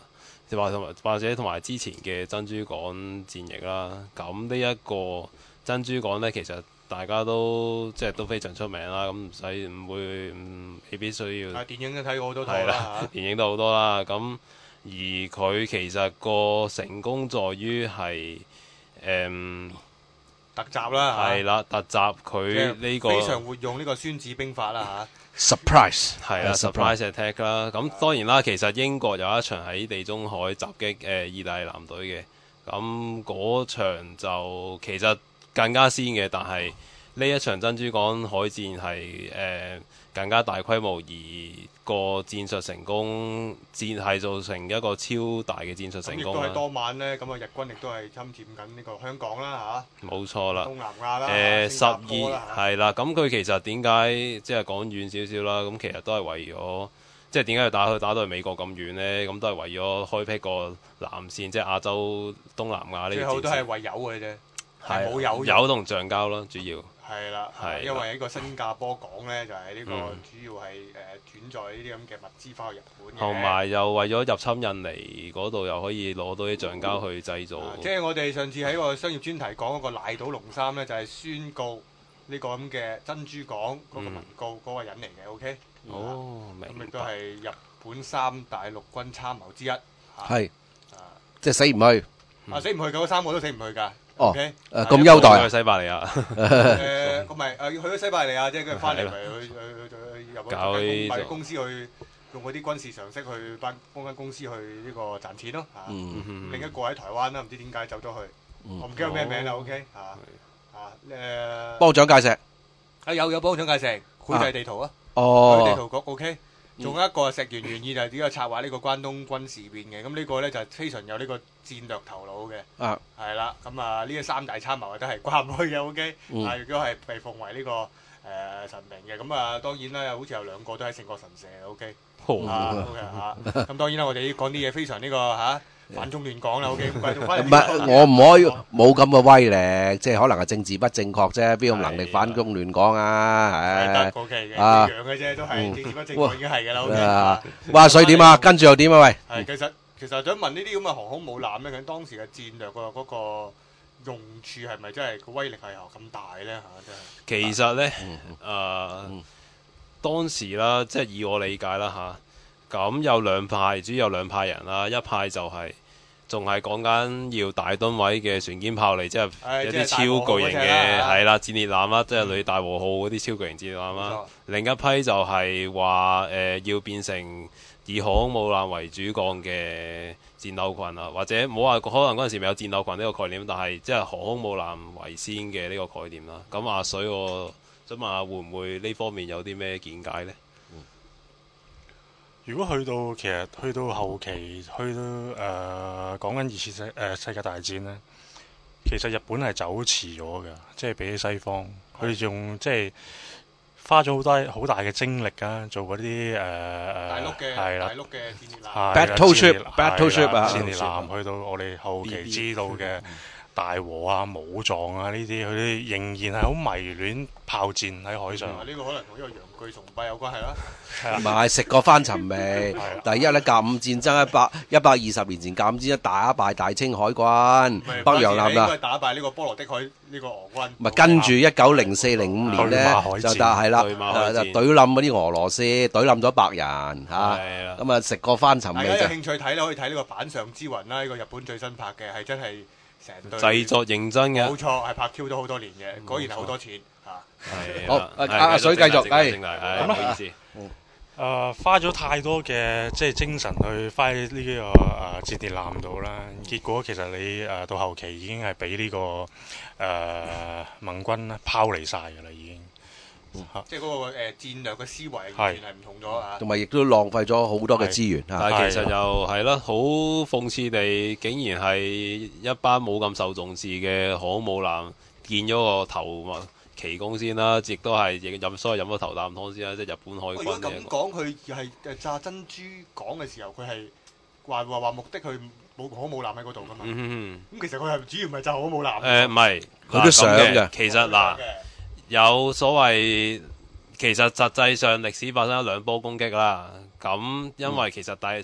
Speaker 3: 或同埋或者同埋之前嘅珍珠港戰役啦。咁呢一個珍珠港呢，其實大家都即係都非常出名啦。咁唔使唔會唔未必需要。
Speaker 1: 啊，電影都睇過好多套
Speaker 3: 係啦
Speaker 1: 啦，
Speaker 3: 電影都好多啦。咁而佢其實個成功在於係誒
Speaker 1: 特集啦，
Speaker 3: 係啦，突襲佢呢個
Speaker 1: 非常活用呢個孫子兵法啦
Speaker 2: surprise
Speaker 3: 係啦 surprise attack 啦。咁當然啦，其實英國有一場喺地中海襲擊誒意大利艦隊嘅，咁嗰場就其實更加先嘅，但係呢一場珍珠港海戰係誒、呃、更加大規模，而個戰術成功，戰係造成一個超大嘅戰術成功啦。
Speaker 1: 亦都係當晚呢，咁啊日軍亦都係侵佔緊呢個香港啦
Speaker 3: 冇錯啦
Speaker 1: 嚇，東南亞啦，
Speaker 3: 誒十
Speaker 1: 新加坡啦
Speaker 3: 二係啦，咁佢其實點解即係講遠少少啦？咁其實都係為咗，即係點解要打去打到去美國咁遠呢？咁都係為咗開闢個南線，即係亞洲東南亞呢
Speaker 1: 最
Speaker 3: 個戰線。
Speaker 1: 後都係為有嘅啫，係冇有
Speaker 3: 油同橡膠咯，主要。
Speaker 1: 係啦，
Speaker 3: 係啦
Speaker 1: 因為呢個新加坡港呢，就係呢個
Speaker 3: 嗯
Speaker 1: 主要係誒轉載呢啲咁嘅物資翻去日本嘅，
Speaker 3: 同埋又為咗入侵印尼嗰度，又可以攞到啲橡膠去製造。
Speaker 1: 啊即係我哋上次喺個商業專題講嗰個賴島龍三呢，就係宣告呢個咁嘅珍珠港嗰個文告嗰個人嚟嘅，OK？
Speaker 3: 哦，
Speaker 1: 咁亦
Speaker 3: 明白。
Speaker 1: 都係日本三大陸軍參謀之一，
Speaker 2: 係
Speaker 1: 啊
Speaker 2: 即係死唔去。
Speaker 1: 啊死唔去㗎，嗰三個都死唔去㗎。
Speaker 2: 哦
Speaker 1: OK，
Speaker 2: 誒咁優待啊
Speaker 3: 去西伯利亞。
Speaker 1: 誒，咁咪誒去咗西伯利亞啫，跟住翻嚟咪去去去去入
Speaker 3: 搞呢
Speaker 1: 咗間公
Speaker 3: 種
Speaker 1: 公司去用嗰啲軍事常識去幫幫間公司去呢個賺錢咯嚇。
Speaker 2: 嗯
Speaker 3: 嗯
Speaker 1: 另一個喺台灣啦，唔知點解走咗去，我唔記得咩名啦。OK 嚇啊誒，
Speaker 2: 幫蔣介石。
Speaker 1: 啊有有幫蔣介石繪製地圖啊，繪
Speaker 2: 哦
Speaker 1: 地圖局 OK。仲有一個石原願意就係點解策劃呢個關東軍事變嘅，咁呢個咧就非常有呢個戰略頭腦嘅。
Speaker 2: 啊
Speaker 1: 係啦，咁啊呢三大參謀都係掛唔去嘅，OK，
Speaker 2: 嗯
Speaker 1: 啊亦都係被奉為呢、個誒、呃神明嘅，咁啊當然啦，好似有兩個都喺聖國神社，OK，
Speaker 3: 哦
Speaker 1: 啊 OK 嚇，咁當然啦，我哋講啲嘢非常呢、個嚇、反中亂港啦，OK，咁繼續翻
Speaker 2: 唔
Speaker 1: 嚟。
Speaker 2: 係，我唔可以冇咁嘅威力，即係可能係政治不正確啫，邊有能力反中亂港啊？
Speaker 1: 係
Speaker 2: 唉
Speaker 1: 得 OK 嘅，
Speaker 2: 啊
Speaker 1: 一樣嘅啫，都係
Speaker 2: 嗯
Speaker 1: 政治不正確已經係㗎啦，OK
Speaker 2: 啊
Speaker 1: 啊。
Speaker 2: 哇！所以點啊？跟住又點啊？喂，
Speaker 1: 係其實其實想問呢啲咁嘅航空母艦咧，咁當時嘅戰略個嗰個用處係咪真係個威力係有咁大咧嚇？真係。
Speaker 3: 其實呢，誒、
Speaker 2: 嗯
Speaker 3: 當時啦，即係以我理解啦嚇，咁有兩派，主要有兩派人啦，一派就係仲係講緊要大噸位嘅船堅炮利，即係
Speaker 1: 係
Speaker 3: 有啲超
Speaker 1: 即係大和號
Speaker 3: 巨型
Speaker 1: 嗰隻啦
Speaker 3: 嘅
Speaker 1: 嚇
Speaker 3: 係啦戰列艦啦，即係類大和號嗰啲超巨型戰列艦啦
Speaker 1: 冇錯。
Speaker 3: 另一批就係話誒要變成以航空母艦為主幹嘅戰鬥群啊，或者唔好話可能嗰陣時未有戰鬥群呢個概念，但係即係航空母艦為先嘅呢個概念啦。咁阿水，我想問下會唔會呢方面有啲咩見解呢？
Speaker 4: 如果去到其實去到後期，去到誒、呃、講緊二次世誒、呃、世界大戰呢，其實日本係走遲咗嘅，即係比起西方，佢仲即係花咗好多好大嘅精力啊，做嗰啲誒誒
Speaker 1: 大陸嘅
Speaker 4: 係啦
Speaker 1: 大陸嘅戰列艦。
Speaker 4: 係啦
Speaker 2: Battleship-
Speaker 4: 戰列
Speaker 2: Battleship
Speaker 4: 係啦
Speaker 2: 啊
Speaker 4: 戰列艦去到我哋後期知道嘅大和啊、武藏啊呢啲，佢哋仍然係好迷戀炮戰喺海上。
Speaker 1: 啊呢個可能同呢個洋具崇拜有關係啦。
Speaker 2: 唔係食過翻尋味。第一咧，甲午戰爭一百一百二十年前，甲午戰爭打敗大清海軍，北洋艦
Speaker 1: 應該
Speaker 2: 啦。
Speaker 1: 打敗呢個波羅的海呢個俄軍。
Speaker 2: 唔係跟住一九零四零五年咧
Speaker 4: 對馬海戰
Speaker 2: 就打係啦，
Speaker 3: 對馬海戰
Speaker 2: 就懟冧嗰啲俄羅斯，懟冧咗白人嚇。
Speaker 3: 係啦
Speaker 2: 咁啊食過翻尋
Speaker 1: 大家有
Speaker 2: 味啫。
Speaker 1: 興趣睇咧，可以睇呢個《板上之雲》啦，呢個日本最新拍嘅，係真係成隊
Speaker 3: 製作認真嘅
Speaker 1: 冇，錯，係拍 Q 咗好多年嘅，果然係好多錢嚇。
Speaker 3: 係
Speaker 2: 好
Speaker 3: 啦係
Speaker 2: 阿阿水繼續係
Speaker 3: 正題，係唔好意思。
Speaker 4: 誒、呃花咗太多嘅即係精神去花喺呢、這個誒、呃、戰列艦度啦，結果其實你誒、呃、到後期已經係俾呢個誒、呃盟軍咧拋離晒㗎啦，已經嚇。
Speaker 1: 即係嗰個誒戰略嘅思維完全係唔同咗啊！
Speaker 2: 同埋亦都浪費咗好多嘅資源嚇。
Speaker 3: 但係其實又係啦，好諷刺地，竟然係一班冇咁受重視嘅航空母艦見咗個頭嘛旗功先啦，亦都係飲所謂飲咗頭啖湯先啦，即係日本海
Speaker 1: 如果
Speaker 3: 軍嘅
Speaker 1: 咁講，佢係誒炸珍珠港嘅時候，佢係話話話目的佢冇航空母艦喺嗰度噶嘛？
Speaker 3: 嗯
Speaker 1: 咁其實佢係主要唔係炸航空母艦。
Speaker 3: 哼誒唔係，
Speaker 2: 佢都想
Speaker 3: 嗱咁
Speaker 2: 嘅
Speaker 3: 其實嗱有所謂，其實實際上歷史發生咗兩波攻擊啦。咁因為其實第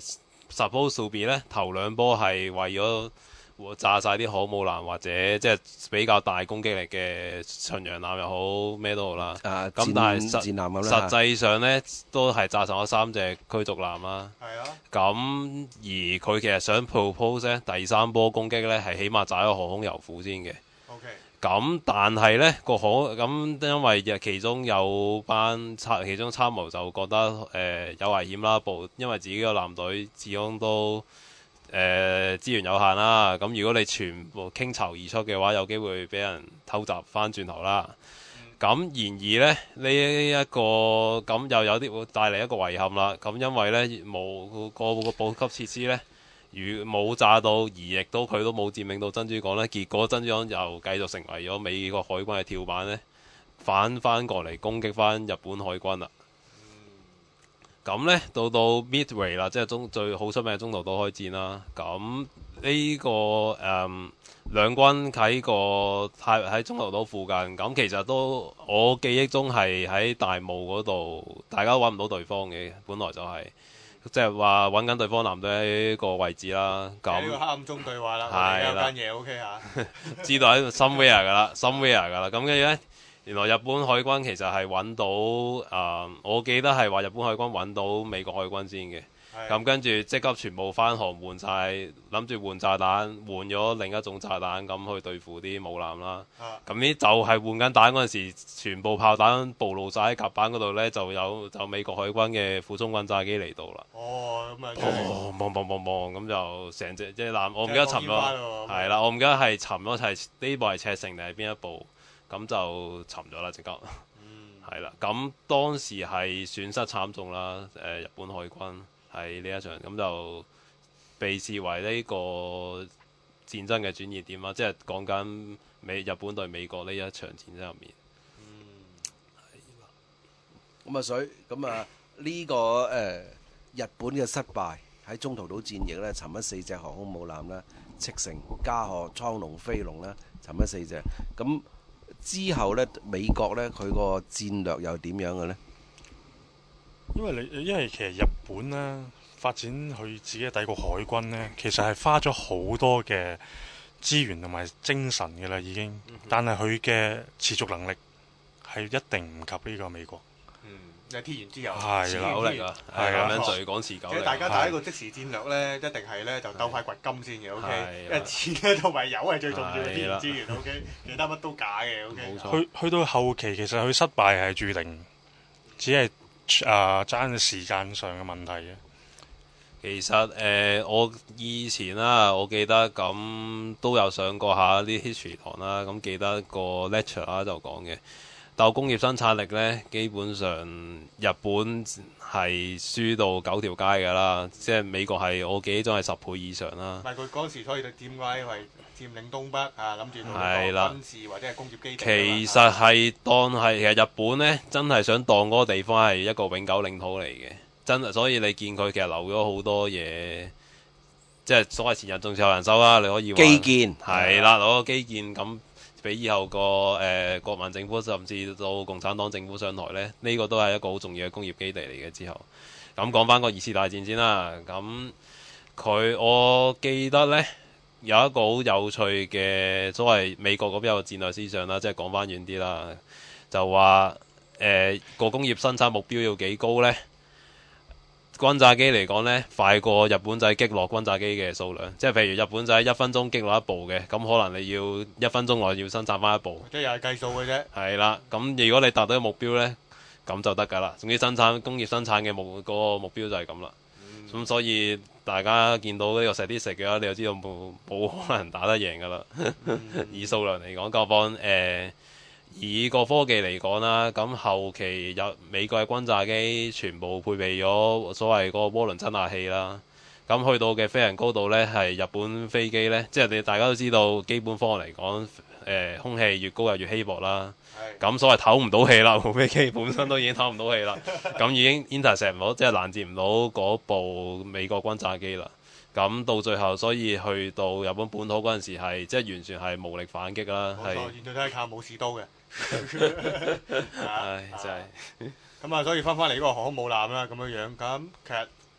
Speaker 3: suppose to be 咧，頭兩波係為咗炸晒啲航母艦或者即係比較大攻擊力嘅巡洋艦又好咩都好啦。
Speaker 2: 啊，
Speaker 3: 咁但係
Speaker 2: 戰
Speaker 3: 實
Speaker 2: 戰艦咁啦
Speaker 3: 實際上咧都係炸上咗三隻驅逐艦啦。
Speaker 1: 係啊，
Speaker 3: 咁而佢其實想 propose 咧第三波攻擊咧係起碼炸咗航空油庫先嘅。
Speaker 1: OK，
Speaker 3: 咁但係呢個可咁，因為其中有班參其中參謀就覺得誒、呃、有危險啦，部因為自己個艦隊始終都誒、呃、資源有限啦。咁如果你全部傾巢而出嘅話，有機會俾人偷襲翻轉頭啦。咁、嗯、然而呢，呢、這、一個咁又有啲會帶嚟一個遺憾啦。咁因為呢冇個個補給設施呢。如冇炸到，而亦都佢都冇佔領到珍珠港呢，結果珍珠港又繼續成為咗美國海軍嘅跳板呢，反翻過嚟攻擊翻日本海軍啦。咁呢，到到 Midway 啦，即係中最好出名嘅中途島開戰啦。咁呢、這個誒、嗯、兩軍喺個太喺中途島附近，咁其實都我記憶中係喺大霧嗰度，大家都揾唔到對方嘅，本來就係、是。即係話揾緊對方艦隊個位置啦，咁
Speaker 1: 呢個黑暗中對話啦，
Speaker 3: 係啦，
Speaker 1: 有間嘢 OK 嚇，
Speaker 3: 知道喺 somewhere 㗎啦，somewhere 㗎啦。咁跟住咧，原來日本海軍其實係揾到誒、呃，我記得係話日本海軍揾到美國海軍先嘅。咁跟住即刻全部翻航換晒，諗住換炸彈，換咗另一種炸彈咁去對付啲母艦啦。咁呢、啊、就係換緊彈嗰陣時，全部炮彈暴露晒喺甲板嗰度呢，就有就美國海軍嘅俯衝轟炸機嚟到啦。
Speaker 1: 哦，咁啊，
Speaker 3: 砰砰砰砰砰咁就成隻即係艦，我唔記得沉咗，係啦，
Speaker 1: 我
Speaker 3: 我唔記得係沉咗係呢部係赤城定係邊一部，咁就沉咗啦，即刻。係啦、嗯，咁當時係損失慘重啦，誒、呃、日本海軍。係呢一場咁就被視為呢個戰爭嘅轉捩點啦，即係講緊美日本對美國呢一場戰爭入面。
Speaker 2: 嗯，係啦。咁啊，所以咁啊呢個誒、呃、日本嘅失敗喺中途島戰役咧，沉咗四隻航空母艦啦，赤城、加賀、蒼龍、飛龍啦，沉咗四隻。咁之後咧，美國咧佢個戰略又點樣嘅咧？
Speaker 4: 因為你因為其實日本咧發展佢自己嘅帝國海軍呢，其實係花咗好多嘅資源同埋精神嘅啦，已經。嗯、哼但係佢嘅持續能力係一定唔及呢個美國。
Speaker 1: 嗯，有天然之油，
Speaker 3: 持久力啊，係咁樣再講持久力。
Speaker 1: 其實大家打一個即時戰略呢，一定係呢就鬥快掘金先嘅。O K，因為錢呢同埋油係最重要嘅天然資源。O K，其他乜都假嘅。O K，
Speaker 3: 冇錯。
Speaker 4: 去去到後期，其實佢失敗係注定，只係。啊，爭時間上嘅問題嘅。
Speaker 3: 其實誒、呃，我以前啦，我記得咁都有上過下呢啲 history 堂啦。咁記得個 lecture 啦就講嘅，鬥工業生產力呢，基本上日本係輸到九條街㗎啦。即係美國係我記憶中係十倍以上啦。
Speaker 1: 唔係佢嗰時所以點解因為佔領東北啊，諗住做
Speaker 3: 係啦
Speaker 1: 軍事或者係工業基地。
Speaker 3: 其實係當係其實日本呢，真係想當嗰個地方係一個永久領土嚟嘅，真係。所以你見佢其實留咗好多嘢，即係所謂前人種後人收啦。你可以話
Speaker 2: 基建
Speaker 3: 係啦，攞個基建咁俾以後個誒、呃、國民政府甚至到共產黨政府上台呢，呢、呢個都係一個好重要嘅工業基地嚟嘅。之後咁講翻個二次大戰先啦。咁佢我記得呢。有一個好有趣嘅所謂美國嗰邊有個戰略思想啦，即係講翻遠啲啦，就話誒個工業生產目標要幾高呢？轟炸機嚟講呢，快過日本仔擊落轟炸機嘅數量，即係譬如日本仔一分鐘擊落一部嘅，咁可能你要一分鐘內要生產翻一部，
Speaker 1: 即係又係計數嘅啫。係
Speaker 3: 啦，咁如果你達到個目標呢，咁就得㗎啦。總之生產工業生產嘅目嗰個目標就係咁啦。咁、嗯、所以大家見到呢個石啲石嘅話，你就知道冇冇可能打得贏噶啦。以數量嚟講，各方誒以個科技嚟講啦，咁後期有美國嘅轟炸機全部配備咗所謂嗰個渦輪增壓器啦。咁去到嘅飛行高度呢，係日本飛機呢，即係你大家都知道基本科學嚟講，誒、呃、空氣越高又越稀薄啦。咁所謂唞唔到氣啦，部飛機本身都已經唞唔到氣啦，咁已經 intercept 唔到，即係攔截唔到嗰部美國轟炸機啦。咁到最後，所以去到日本本土嗰陣時係即係完全係無力反擊啦。
Speaker 1: 冇錯，現在都係靠武士刀嘅。
Speaker 3: 唉，真係。
Speaker 1: 咁啊，所以翻翻嚟呢個航空母艦啦，咁樣樣。咁其實講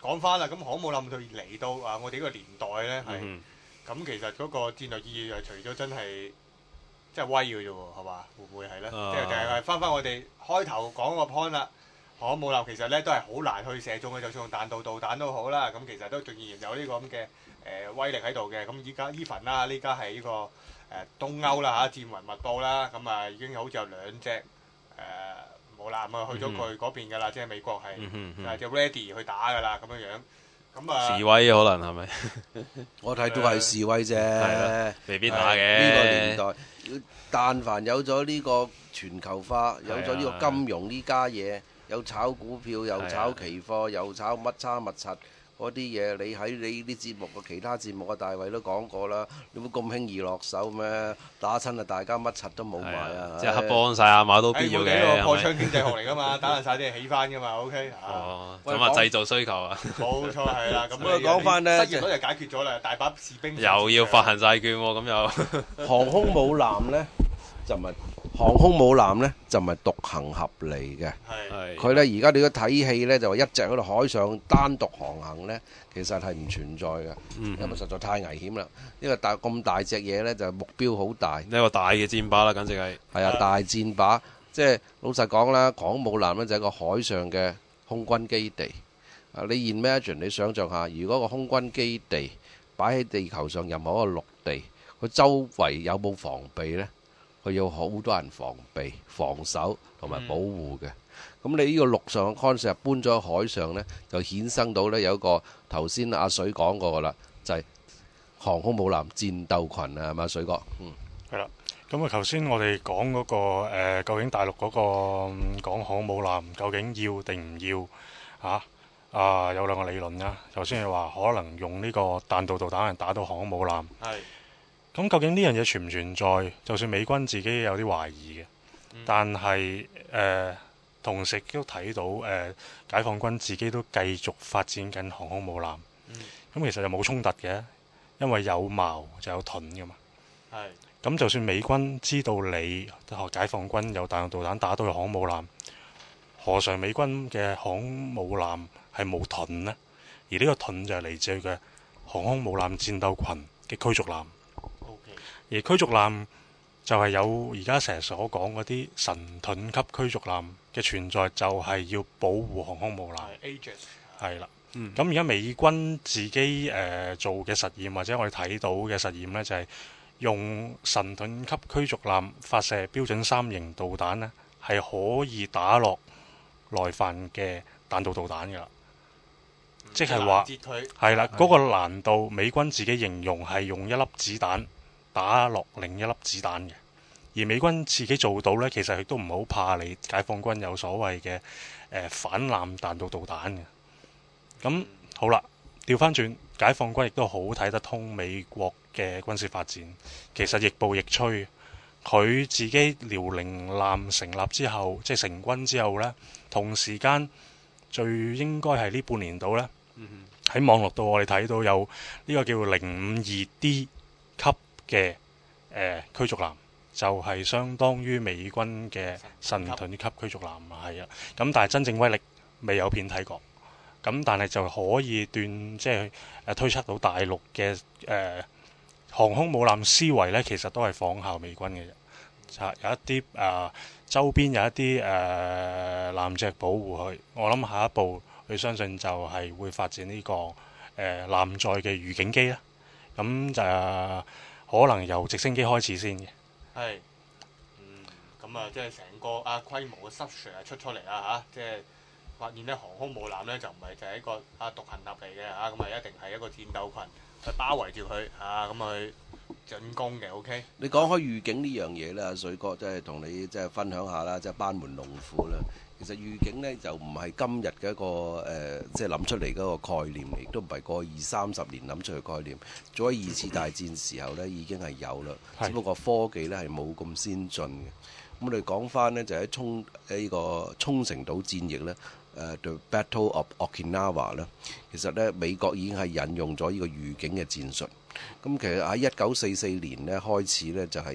Speaker 1: 講翻啦，咁航空母艦到嚟到啊，我哋呢個年代咧係。
Speaker 3: 嗯
Speaker 1: 咁其實嗰個戰略意義係除咗真係即係威嘅啫喎，係嘛？會唔會係咧？
Speaker 3: 啊
Speaker 1: 即係定係翻翻我哋開頭講個 point 啦。航空母艦其實咧都係好難去射中嘅，就算用彈道導彈都好啦。咁其實都仍然有呢個咁嘅誒威力喺度嘅。咁依家 even 啦，呢家係呢個誒東歐啦嚇，戰雲密佈啦，咁啊已經好似有兩隻誒母艦啊去咗佢嗰邊㗎啦，即係美國係
Speaker 3: 嗯嗯
Speaker 1: 誒就 ready 去打㗎啦，咁樣樣。咁啊
Speaker 3: 示威可能係咪？
Speaker 2: 我睇都係示威啫，
Speaker 3: 係未必打嘅。
Speaker 2: 呢個年代，但凡有咗呢個全球化，有咗呢個金融呢家嘢，有炒股票，又炒期貨，又炒乜叉乜柒嗰啲嘢，你喺你啲節目嘅其他節目嘅大衛都講過啦，你會咁輕易落手咩？打親啊，大家乜柒都冇埋啊！
Speaker 3: 即係幫晒阿馬都必要嘅。
Speaker 1: 呢個破窗經濟學嚟㗎嘛，打爛晒啲嘢起翻㗎嘛 ，OK
Speaker 3: 哦，咁啊製造需求啊。
Speaker 1: 冇錯係啦，咁
Speaker 2: 啊講返呢
Speaker 1: 失業率就解決咗啦，大把士兵
Speaker 3: 又要發行債券喎，咁又
Speaker 2: 航空母艦呢，就唔係航空母艦呢，就唔係獨行俠嚟嘅。
Speaker 1: 係
Speaker 2: 佢呢，而家你都睇戲呢，就話一隻喺度海上單獨航行呢，其實係唔存在嘅，因為實在太危險啦。呢個大咁大隻嘢呢，就目標好大，
Speaker 3: 呢個大嘅戰靶啦，簡直係
Speaker 2: 係啊，大戰靶。即係老實講啦，航空母艦呢，就係一個海上嘅空軍基地。啊，你 imagine 你想象下，如果個空軍基地擺喺地球上任何一個陸地，佢周圍有冇防備呢？佢有好多人防備、防守同埋保護嘅。咁、嗯、你呢個陸上嘅 concept 搬咗喺海上呢，就衍生到呢有一個頭先阿水講過噶啦，就係、是、航空母艦戰鬥群啊，係嘛，水哥？嗯，
Speaker 4: 係啦。咁啊，頭先我哋講嗰個、呃、究竟大陸嗰、嗰個講航空母艦究竟要定唔要啊？啊，有兩個理論啦。頭先係話可能用呢個彈道導彈嚟打到航空母艦。
Speaker 1: 係。
Speaker 4: 咁究竟呢樣嘢存唔存在？就算美軍自己有啲懷疑嘅，嗯、但係誒、呃、同時都睇到誒、呃、解放軍自己都繼續發展緊航空母艦。咁、嗯、其實就冇衝突嘅，因為有矛就有盾噶嘛。係。咁就算美軍知道你解放軍有彈道導彈打到去航空母艦，何嘗美軍嘅航空母艦係冇盾呢？而呢個盾就係嚟自嘅航空母艦戰鬥群嘅驅逐艦。而驅逐艦就係有而家成日所講嗰啲神盾級驅逐艦嘅存在，就係要保護航空母艦。係啦，咁而家美軍自己誒、呃、做嘅實驗，或者我哋睇到嘅實驗呢，就係、是、用神盾級驅逐艦發射標準三型導彈呢，係可以打落來犯嘅彈道導彈噶啦。嗯、即係話係啦，嗰、那個難度美軍自己形容係用一粒子彈打落另一粒子彈嘅，而美軍自己做到呢，其實亦都唔好怕你解放軍有所謂嘅、呃、反艦彈道導彈嘅。咁好啦，調翻轉，解放軍亦都好睇得通美國嘅軍事發展，其實亦步亦趨。佢自己遼寧艦成立之後，即係成軍之後呢，同時間最應該係呢半年度呢，喺、嗯、網絡度我哋睇到有呢個叫零五二 D 級嘅誒、呃、驅逐艦，就係、是、相當於美軍嘅神盾級驅逐艦啊，係啊。咁但係真正威力未有片睇過。咁但係就可以斷即係誒推測到大陸嘅誒、呃、航空母艦思維呢，其實都係仿效美軍嘅啫。就有一啲誒、呃、周邊有一啲誒艦隻保護佢。我諗下一步佢相信就係會發展呢、這個誒艦載嘅預警機啦。咁就、呃、可能由直升機開始先嘅。係，嗯，咁啊，即係成個啊規模嘅 substrate 出出嚟啦嚇，即係發現咧航空母艦咧就唔係就係一個啊獨行俠嚟嘅嚇，咁啊一定係一個戰鬥群去包圍住佢嚇，咁去進攻嘅。OK，
Speaker 2: 你講開預警呢樣嘢咧，水哥即係同你即係分享下啦，即係班門弄斧啦。其實預警呢，就唔係今日嘅一個誒，即係諗出嚟嗰個概念，亦都唔係過二三十年諗出嚟嘅概念。早喺二次大戰時候呢，已經係有啦，只不過科技呢係冇咁先進嘅。咁我哋講翻呢，就喺沖喺呢個沖繩島戰役呢，誒 The Battle of Okinawa 呢，其實呢，美國已經係引用咗呢個預警嘅戰術。咁其實喺一九四四年呢開始呢，就係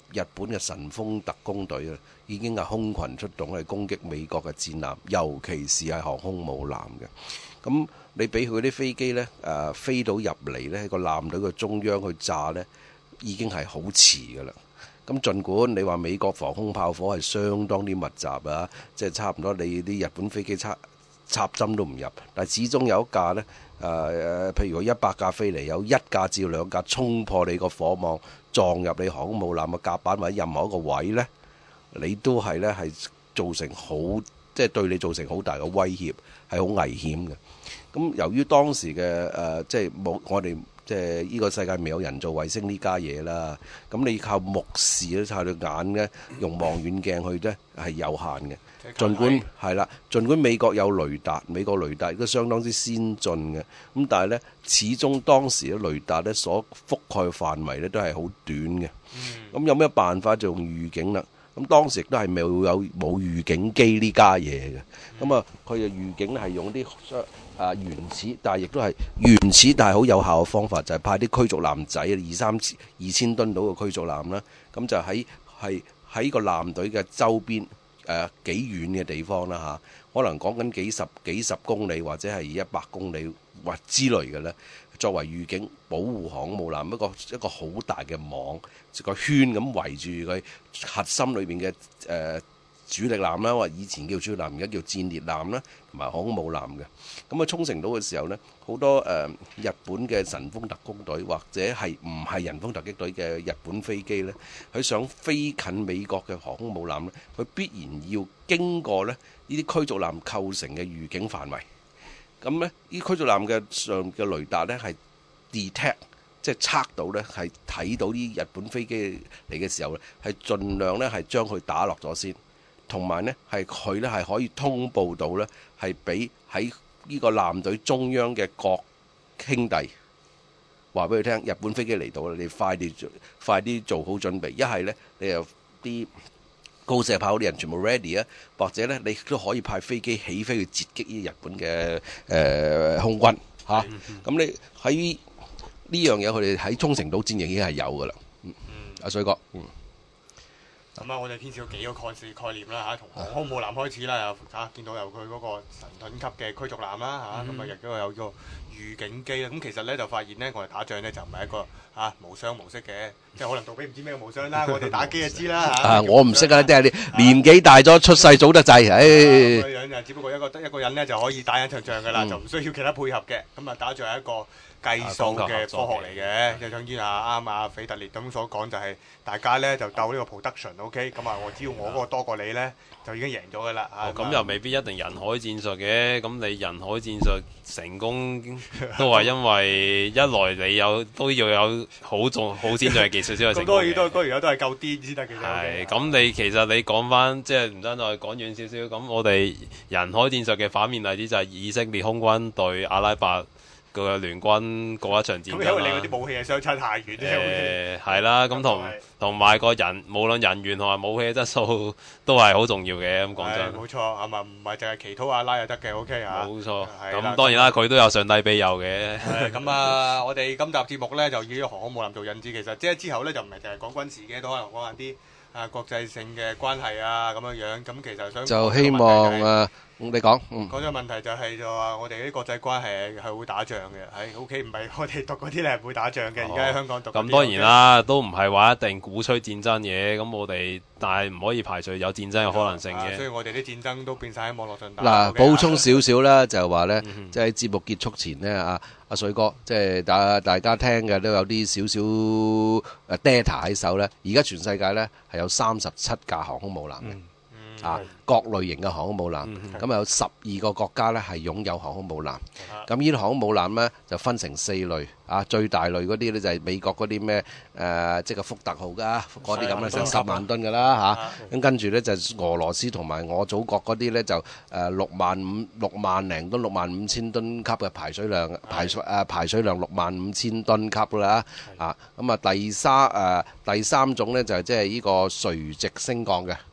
Speaker 2: 日本嘅神風特攻隊啊，已經係空群出動，係攻擊美國嘅戰艦，尤其是係航空母艦嘅。咁你俾佢啲飛機呢，誒、呃、飛到入嚟呢，喺個艦隊嘅中央去炸呢，已經係好遲㗎啦。咁儘管你話美國防空炮火係相當啲密集啊，即係差唔多你啲日本飛機插插針都唔入，但係始終有一架呢，誒、呃、譬如話一百架飛嚟，有一架至兩架衝破你個火網，撞入你航空母艦嘅甲板或者任何一個位呢，你都係呢係造成好，即係對你造成好大嘅威脅，係好危險嘅。咁由於當時嘅誒、呃，即係冇我哋即係呢個世界未有人造衛星呢家嘢啦。咁你靠目視咧，靠對眼咧，用望遠鏡去咧係有限嘅。儘管係啦，儘管美國有雷達，美國雷達亦都相當之先進嘅。咁但係咧，始終當時嘅雷達咧所覆蓋嘅範圍咧都係好短嘅。咁、嗯、有咩辦法就用預警啦？咁當時亦都係未有冇預警機呢家嘢嘅。咁啊，佢嘅預警咧係用啲啊原始，但係亦都係原始，但係好有效嘅方法，就係、是、派啲驅逐艦仔，二三二千噸到嘅驅逐艦啦。咁就喺係喺個艦隊嘅周邊誒幾遠嘅地方啦嚇、啊，可能講緊幾十幾十公里或者係一百公里或之類嘅咧，作為預警保護航母艦一個一個好大嘅網，個圈咁圍住佢核心裏邊嘅誒主力艦啦，或以前叫主力艦，而家叫戰列艦啦，同埋航空母艦嘅。咁啊，沖繩島嘅時候呢，好多誒、呃、日本嘅神風特攻隊或者係唔係人風突擊隊嘅日本飛機呢，佢想飛近美國嘅航空母艦呢，佢必然要經過呢呢啲驅逐艦構成嘅預警範圍。咁呢，呢驅逐艦嘅上嘅雷達呢，係 detect， 即係測到呢，係睇到啲日本飛機嚟嘅時候呢，係盡量呢係將佢打落咗先。同埋呢，係佢呢係可以通報到呢，係俾喺呢個艦隊中央嘅各兄弟話俾佢聽，日本飛機嚟到啦，你快啲快啲做好準備。一係呢，你又啲高射炮啲人全部 ready 啊，或者呢，你都可以派飛機起飛去截擊呢日本嘅誒、呃、空軍嚇。咁、啊、你喺呢樣嘢，佢哋喺沖繩島戰役已經係有噶啦。嗯，阿水哥，嗯。
Speaker 1: 咁啊，我哋牽涉到幾個概念概念啦嚇，從航空母艦開始啦，又嚇見到有佢嗰個神盾級嘅驅逐艦啦嚇，咁啊亦都有個預警機啦。咁其實咧就發現咧，我哋打仗咧就唔係一個嚇、啊、無雙模式嘅，即係可能杜比唔知咩無雙啦，我哋打機就知啦嚇。啊，
Speaker 2: 我唔識啊，即係你年紀大咗，出世早得滯，唉。咁
Speaker 1: 樣就只不過一個得一個人咧就可以打一場仗㗎啦，嗯、就唔需要其他配合嘅。咁啊，打仗係一個計數嘅科學嚟嘅，就等於啊啱啊腓特烈咁所講，就係大家咧就鬥呢個 production，OK， 咁啊我只要我嗰個多過你咧，就已經贏咗噶啦。
Speaker 3: 咁又未必一定人海戰術嘅，咁你人海戰術成功都係因為一來你有都要有好重好先進嘅技術先係成功嘅。咁
Speaker 1: 當然都當然都係夠癲先得嘅。
Speaker 3: 係，咁你其實你講翻即係唔爭再講遠少少，咁我哋人海戰術嘅反面例子就係以色列空軍對阿拉伯個聯軍嗰一場戰爭啦。
Speaker 1: 咁因為你嗰啲武器係相差太遠啫。誒
Speaker 3: 係啦，咁同同埋個人無論人員同埋武器嘅質素都係好重要嘅。咁講真，
Speaker 1: 冇錯，係咪唔係淨係祈禱阿拉就得嘅 ？OK 啊。
Speaker 3: 冇錯。咁當然啦，佢都有上帝庇佑嘅。
Speaker 1: 咁啊，我哋今集節目咧就以航空母艦做引子，其實即係之後咧就唔係淨係講軍事嘅，都可能講下啲啊國際性嘅關係啊咁樣樣。咁其實想
Speaker 2: 就希望啊。你講，嗯，
Speaker 1: 講咗問題就係就話我哋啲國際關係係會打仗嘅，係 OK，唔係我哋讀嗰啲咧係會打仗嘅，而家喺香港讀。
Speaker 3: 咁當然啦，都唔係話一定鼓吹戰爭嘅，咁我哋但係唔可以排除有戰爭嘅可能性嘅。
Speaker 1: 所以我哋啲戰爭都變晒喺網絡上打。
Speaker 2: 嗱，補充少少啦，就係話咧，即係喺節目結束前咧，阿阿水哥，即係大大家聽嘅都有啲少少誒 data 喺手咧。而家全世界咧係有三十七架航空母艦嘅。啊，各類型嘅航空母艦，咁、嗯、有十二個國家咧係擁有航空母艦。咁呢啲航空母艦咧就分成四類。啊，最大類嗰啲咧就係美國嗰啲咩誒，即係個福特號噶，嗰啲咁嘅成十萬噸噶啦嚇。咁跟住咧就俄羅斯同埋我祖國嗰啲咧就誒六萬五六萬零噸六萬五千噸級嘅排水量，排水誒排水量六萬五千噸級啦。啊，咁啊第三誒、呃、第三種咧就係即係呢個垂直升降嘅。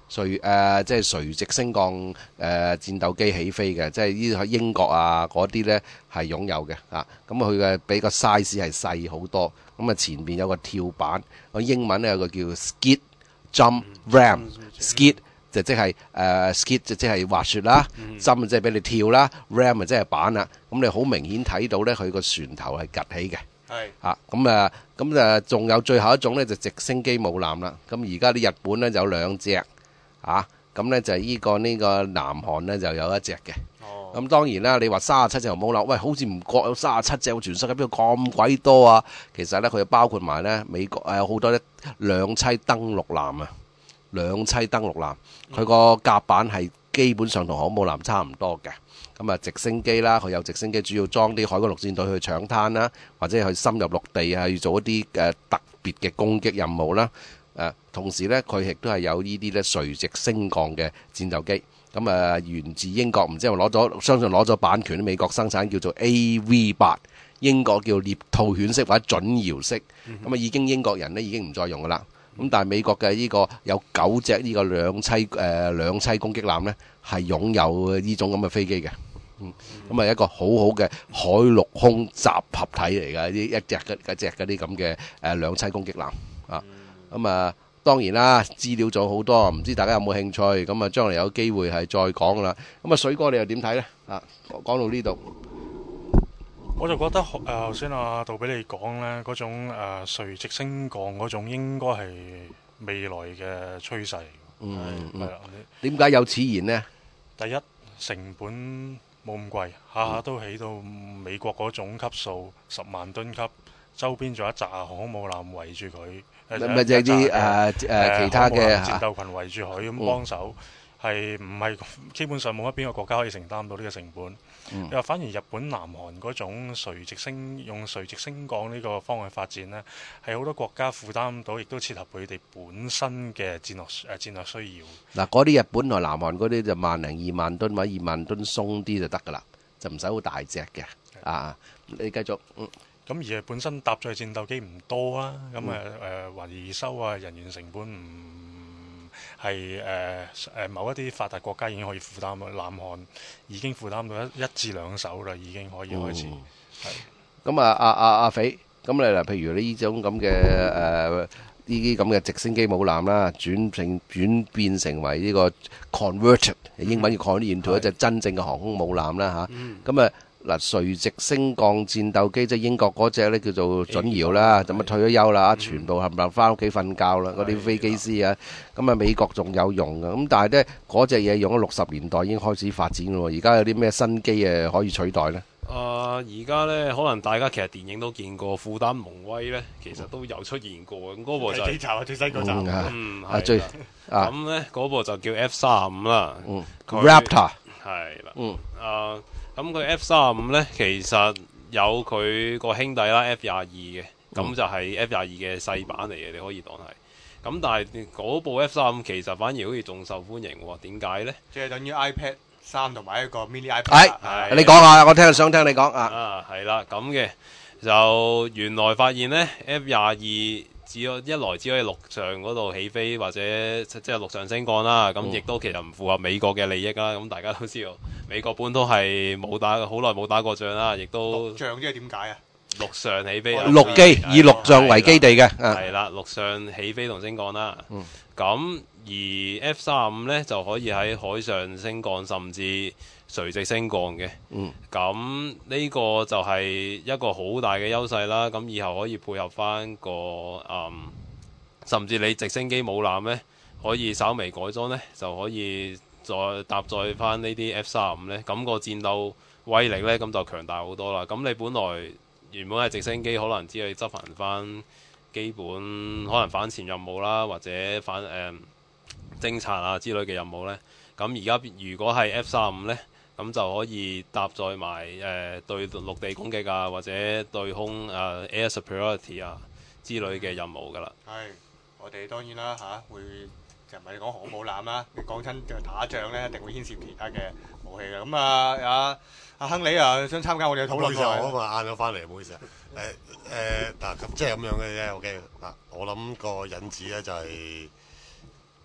Speaker 2: 垂誒即係垂直升降誒、呃、戰鬥機起飛嘅，即係呢喺英國啊嗰啲呢係擁有嘅啊。咁佢嘅比個 size 係細好多，咁啊前邊有個跳板，個英文呢有個叫 skid jump ram skid。就即係誒 skid 就即係滑雪啦，針即係俾你跳啦 ，ram 就即係板啦。咁你好明顯睇到咧，佢個船頭係趌起嘅。
Speaker 1: 係
Speaker 2: 啊，咁啊，咁啊，仲有最後一種咧就直升機母艦啦。咁而家啲日本咧就有兩隻，啊，咁咧就係呢個呢個南韓咧就有一隻嘅。
Speaker 1: 哦。
Speaker 2: 咁當然啦，你話三十七隻母艦，喂，好似唔覺有三十七隻，全世界邊度咁鬼多啊？其實咧，佢包括埋咧美國誒有好多咧兩棲登陸艦啊。兩棲登陸艦，佢個甲板係基本上同航母艦差唔多嘅。咁啊，直升機啦，佢有直升機主要裝啲海軍陸戰隊去搶灘啦，或者去深入陸地啊，去做一啲誒特別嘅攻擊任務啦。誒，同時呢，佢亦都係有呢啲咧垂直升降嘅戰鬥機。咁啊，源自英國，唔知係咪攞咗，相信攞咗版權，美國生產叫做 A V 八，英國叫獵兔犬式或者準搖式。咁啊，已經英國人呢已經唔再用噶啦。咁但係美國嘅呢個有九隻呢個兩棲誒兩棲攻擊艦呢，係擁有呢種咁嘅飛機嘅。嗯，咁啊一個好好嘅海陸空集合體嚟㗎，呢一隻嘅一隻嗰啲咁嘅誒兩棲攻擊艦啊。咁啊當然啦，資料仲好多，唔知大家有冇興趣？咁啊將來有機會係再講啦。咁啊水哥你又點睇呢？啊，講到呢度。
Speaker 4: 我就覺得誒頭先阿杜比你講咧嗰種誒垂直升降嗰種應該係未來嘅趨勢。
Speaker 2: 嗯，
Speaker 4: 係啦。
Speaker 2: 點解有此言呢？
Speaker 4: 第一成本冇咁貴，下下都起到美國嗰種級數，十萬噸級，周邊仲有一紮航空母艦圍住佢，
Speaker 2: 咪就係啲誒誒其他嘅
Speaker 4: 戰鬥群圍住佢咁幫手。係唔係基本上冇乜邊個國家可以承擔到呢個成本？
Speaker 2: 嗯、
Speaker 4: 又反而日本、南韓嗰種垂直升用垂直升降呢個方向發展呢，係好多國家負擔到，亦都切合佢哋本身嘅戰略誒、呃、戰略需要。
Speaker 2: 嗱，嗰啲日本同南韓嗰啲就萬零二萬噸或者二萬噸鬆啲就得㗎啦，就唔使好大隻嘅。啊，你繼續。嗯。
Speaker 4: 咁而係本身搭載戰鬥機唔多啊，咁誒誒維修啊人員成本唔。係誒誒某一啲發達國家已經可以負擔啦，南韓已經負擔到一一至兩手啦，已經可以開始。係
Speaker 2: 咁啊，阿阿阿肥，咁你嗱，譬如呢種咁嘅誒呢啲咁嘅直升機母艦啦，轉成轉變成為呢個 converted，英文叫 convert into 一隻真正嘅航空母艦啦嚇。咁啊嗱，垂直升降戰鬥機即係英國嗰隻咧叫做準搖啦，咁啊退咗休啦，全部冚唪唥翻屋企瞓覺啦，嗰啲飛機師啊，咁啊美國仲有用嘅，咁但係咧嗰隻嘢用咗六十年代已經開始發展咯，而家有啲咩新機誒可以取代咧？
Speaker 3: 啊，而家咧可能大家其實電影都見過，富丹蒙威咧其實都有出現過，咁嗰部就係
Speaker 1: 幾集啊？最新嗰集。
Speaker 3: 嗯，
Speaker 2: 啊最啊
Speaker 3: 咁咧嗰部就叫 F 三十五啦。
Speaker 2: 嗯 ，Raptor
Speaker 3: 係啦。
Speaker 2: 嗯。
Speaker 3: 啊。咁佢 F 三十五咧，其實有佢個兄弟啦 F 廿二嘅，咁就係 F 廿二嘅細版嚟嘅，你可以當係。咁但係嗰部 F 三十五其實反而好似仲受歡迎喎，點解咧？即係等於 iPad 三同埋一個 mini iPad。
Speaker 2: 係，你講下，我聽想聽你講啊。
Speaker 3: 啊，係啦，咁嘅就原來發現咧 F 廿二只可一來只可以陸上嗰度起飛或者即係陸上升降啦，咁亦都其實唔符合美國嘅利益啦。咁大家都知道美國本都係冇打好耐冇打過仗啦，亦都
Speaker 1: 陸上即係點解啊？
Speaker 3: 陸上起飛，
Speaker 2: 陸基以陸上為基地嘅，
Speaker 3: 係啦，陸上起飛同升降啦。咁而 F 三十五咧就可以喺海上升降，甚至垂直升降嘅。咁呢個就係一個好大嘅優勢啦。咁以後可以配合翻個嗯，甚至你直升機母艦咧，可以稍微改裝咧，就可以再搭載翻呢啲 F 三十五咧。咁個戰鬥威力咧，咁就強大好多啦。咁你本來原本係直升機，可能只係執行翻基本可能反潛任務啦，或者反誒、呃、偵察啊之類嘅任務呢。咁而家如果係 F 三十五呢，咁就可以搭載埋誒、呃、對陸地攻擊啊，或者對空誒、呃、air superiority 啊之類嘅任務噶啦。
Speaker 1: 係，我哋當然啦嚇、啊，會就唔係你講航母艦啦，你講親就打仗呢，一定會牽涉其他嘅武器嘅。咁啊啊！阿亨利啊，想參加我哋嘅討論
Speaker 5: 啊！我咪晏咗翻嚟，唔好意思啊。誒誒嗱，咁即係咁樣嘅啫。OK 嗱，我諗個引子咧就係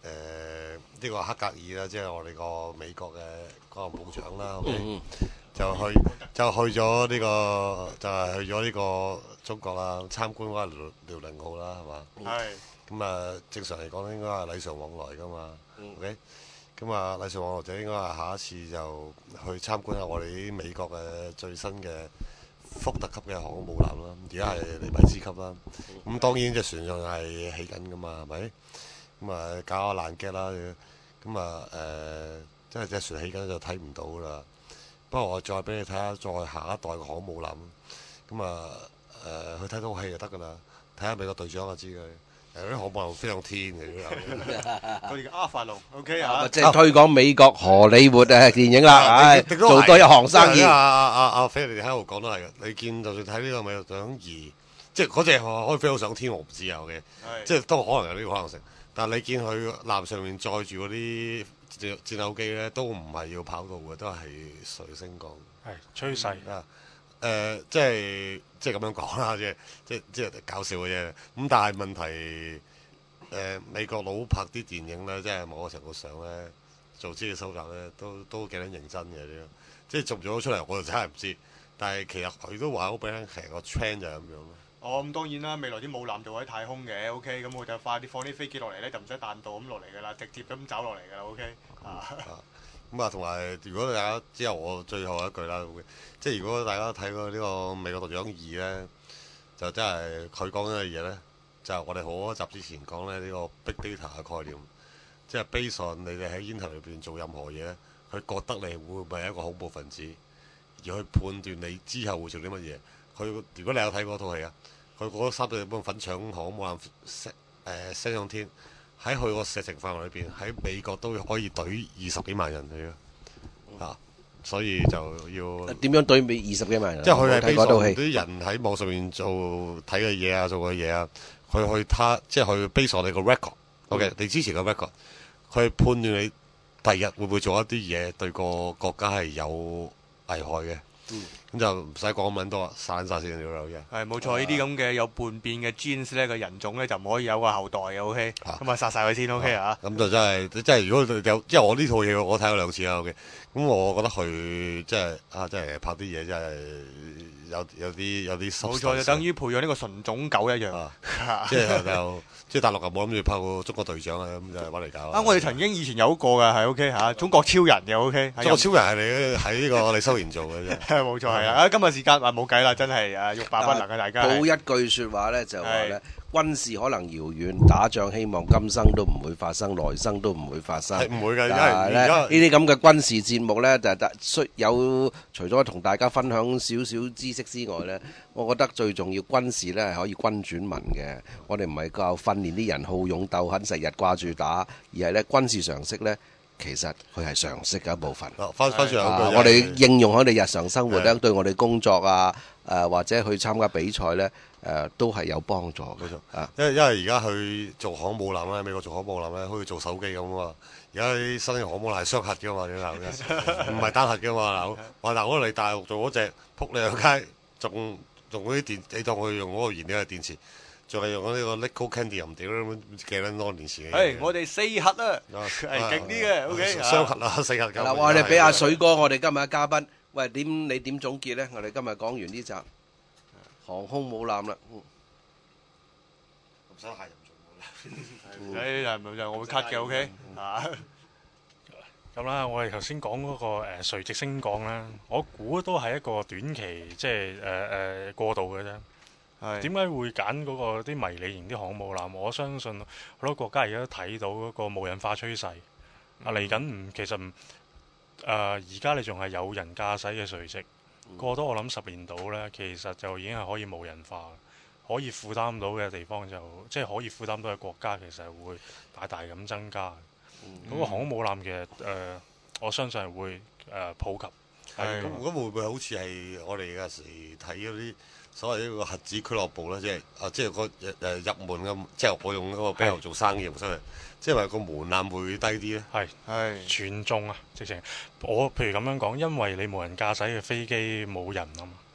Speaker 5: 呢個黑格爾啦，即係我哋個美國嘅國防部長啦，OK，
Speaker 2: 嗯
Speaker 5: 就去就去咗呢個就係去咗呢個中國啦，參觀嗰個遼遼寧號啦，係嘛？
Speaker 1: 係
Speaker 5: 咁啊，正常嚟講應該係禮尚往來噶嘛，OK。咁啊，禮尚往來就應該係下一次就去參觀下我哋啲美國嘅最新嘅福特級嘅航空母艦啦，而家係尼米茲級啦。咁當然隻船上係起緊噶嘛，係咪？咁啊搞下爛 gag 啦，咁啊誒，即係隻船起緊就睇唔到啦。不過我再俾你睇下，再下一代嘅航空母艦，咁啊誒，去睇套戲就得噶啦，睇下美國隊長就知佢。誒啲航母艦飛上天嘅都有，
Speaker 1: 佢哋嘅阿法龍 ，OK 啊，
Speaker 2: 即係推廣美國荷里活誒電影啦，唉，做多一行生意。
Speaker 5: 阿阿阿阿飛，你哋喺度講都係嘅。你見就算睇呢個美國隊長二，即係嗰隻可以飛到上天，我唔知有嘅，即係都可能有呢個可能性。但係你見佢艦上面載住嗰啲戰戰鬥機咧，都唔係要跑道嘅，都係水升降。
Speaker 4: 係趨勢
Speaker 5: 啊！誒、呃，即係即係咁樣講啦，即係即係即係搞笑嘅啫。咁但係問題誒、呃，美國佬拍啲電影咧，即係某個程度上咧，做資料收集咧，都都幾撚認真嘅啲。即係做唔做到出嚟，我就真係唔知。但係其實佢都話好俾人，其實個 trend 就係咁樣咯。
Speaker 1: 哦，咁當然啦，未來啲母艦就喺太空嘅，OK，咁我就快啲放啲飛機落嚟咧，就唔使彈道咁落嚟噶啦，直接咁走落嚟噶啦，OK。啊。
Speaker 5: 咁啊，同埋如果大家之後我最後一句啦，即係如果大家睇過呢個美國隊長二咧，就真係佢講緊嘅嘢咧，就係、是、我哋好多集之前講咧呢、這個 big data 嘅概念，即係 based on你哋喺 internet 裏邊做任何嘢咧，佢覺得你會唔會係一個恐怖分子，而去判斷你之後會做啲乜嘢。佢如果你有睇過套戲啊，佢嗰三對半粉腸航母艦升誒升上天。喺佢個射程範圍裏邊，喺美國都可以懟二十幾萬人嚟嘅，啊，所以就要
Speaker 2: 點樣懟美二十幾萬人？
Speaker 5: 即係佢係
Speaker 2: 睇嗰套戲，
Speaker 5: 啲人喺網上面做睇嘅嘢啊，做嘅嘢啊，佢去他即係去 base on你個 record，OK，你之前嘅 record，佢判斷你第日會唔會做一啲嘢對個國家係有危害嘅。咁、嗯、就唔使講咁撚多，散晒先了啦，嘅。
Speaker 1: 係冇錯，呢啲咁嘅有叛變嘅 genes 咧，個人種咧就唔可以有個後代嘅，OK。咁啊殺晒佢先 OK 啊。咁
Speaker 5: 就真係，真係如果有，即係我呢套嘢我睇過兩次啦，OK。咁我覺得佢即係啊，真係拍啲嘢真係有有啲有啲。
Speaker 1: 冇錯，就等於培養呢個純種狗一樣。
Speaker 5: 啊、即係就即係大陸又冇諗住拍個中國隊長啊，咁就揾嚟搞。
Speaker 1: 啊，我哋曾經以前有過㗎，係 OK 嚇，中國超人嘅 OK。
Speaker 5: 中國超人係你喺呢個李修賢做嘅啫。
Speaker 1: 冇錯係啊！今日時間啊冇計啦，真係啊欲罷不能啊！大家。
Speaker 2: 冇一句説話咧，就話咧軍事可能遙遠，打仗希望今生都唔會發生，來生都唔會發生。
Speaker 5: 係唔會㗎，因為
Speaker 2: 而家呢啲咁嘅軍事節目咧，就係需有除咗同大家分享少少知識之外咧，我覺得最重要軍事咧係可以軍轉民嘅。我哋唔係教訓練啲人好勇鬥狠，成日掛住打，而係咧軍事常識咧。其實佢係常識嘅一部分。
Speaker 5: 翻翻上
Speaker 2: 啊，我哋應用喺我哋日常生活咧，對我哋工作啊，誒、呃、或者去參加比賽咧，誒、呃、都係有幫助嘅。
Speaker 5: 啊，因為因為而家去做航母艦咧，美國做航母艦咧，好似做手機咁啊。而家啲新嘅航母艦係雙核嘅嘛，你鬧唔係單核嘅嘛嗱。話嗱，我嚟大陸做嗰隻撲你個街，仲仲嗰啲電，你當佢用嗰個燃料係電池。仲係用嗰呢個 Nickel Cadmium 屌咁幾撚多年前嘅。
Speaker 1: 係我哋四核啊，係勁啲嘅。O K，
Speaker 5: 雙核啊，四核。
Speaker 2: 嗱，我哋俾阿水哥，我哋今日嘅嘉賓，喂，點你點總結咧？我哋今日講完呢集航空母艦啦。
Speaker 5: 咁想下任做
Speaker 1: 誒，係咪就我會 cut 嘅 O K 啊？
Speaker 4: 咁啦，我哋頭先講嗰個誒垂直升降啦，我估都係一個短期即係誒誒過渡嘅啫。點解會揀嗰個啲迷你型啲航母艦？我相信好多國家而家都睇到嗰個無人化趨勢。啊嚟緊唔其實唔誒而家你仲係有人駕駛嘅垂直，過多我諗十年到呢，其實就已經係可以無人化，可以負擔到嘅地方就即係可以負擔到嘅國家，其實係會大大咁增加。嗰、嗯、個航母艦其實誒、呃，我相信係會誒、呃、普及。
Speaker 5: 係咁，咁會唔會好似係我哋有時睇嗰啲？所謂呢個核子俱樂部咧，即係啊，即係個誒入門嘅，即係我用嗰個比較做生意模式，即係話個門檻會低啲咧。
Speaker 4: 係係全中啊，直情我譬如咁樣講，因為你無人駕駛嘅飛機冇人啊嘛，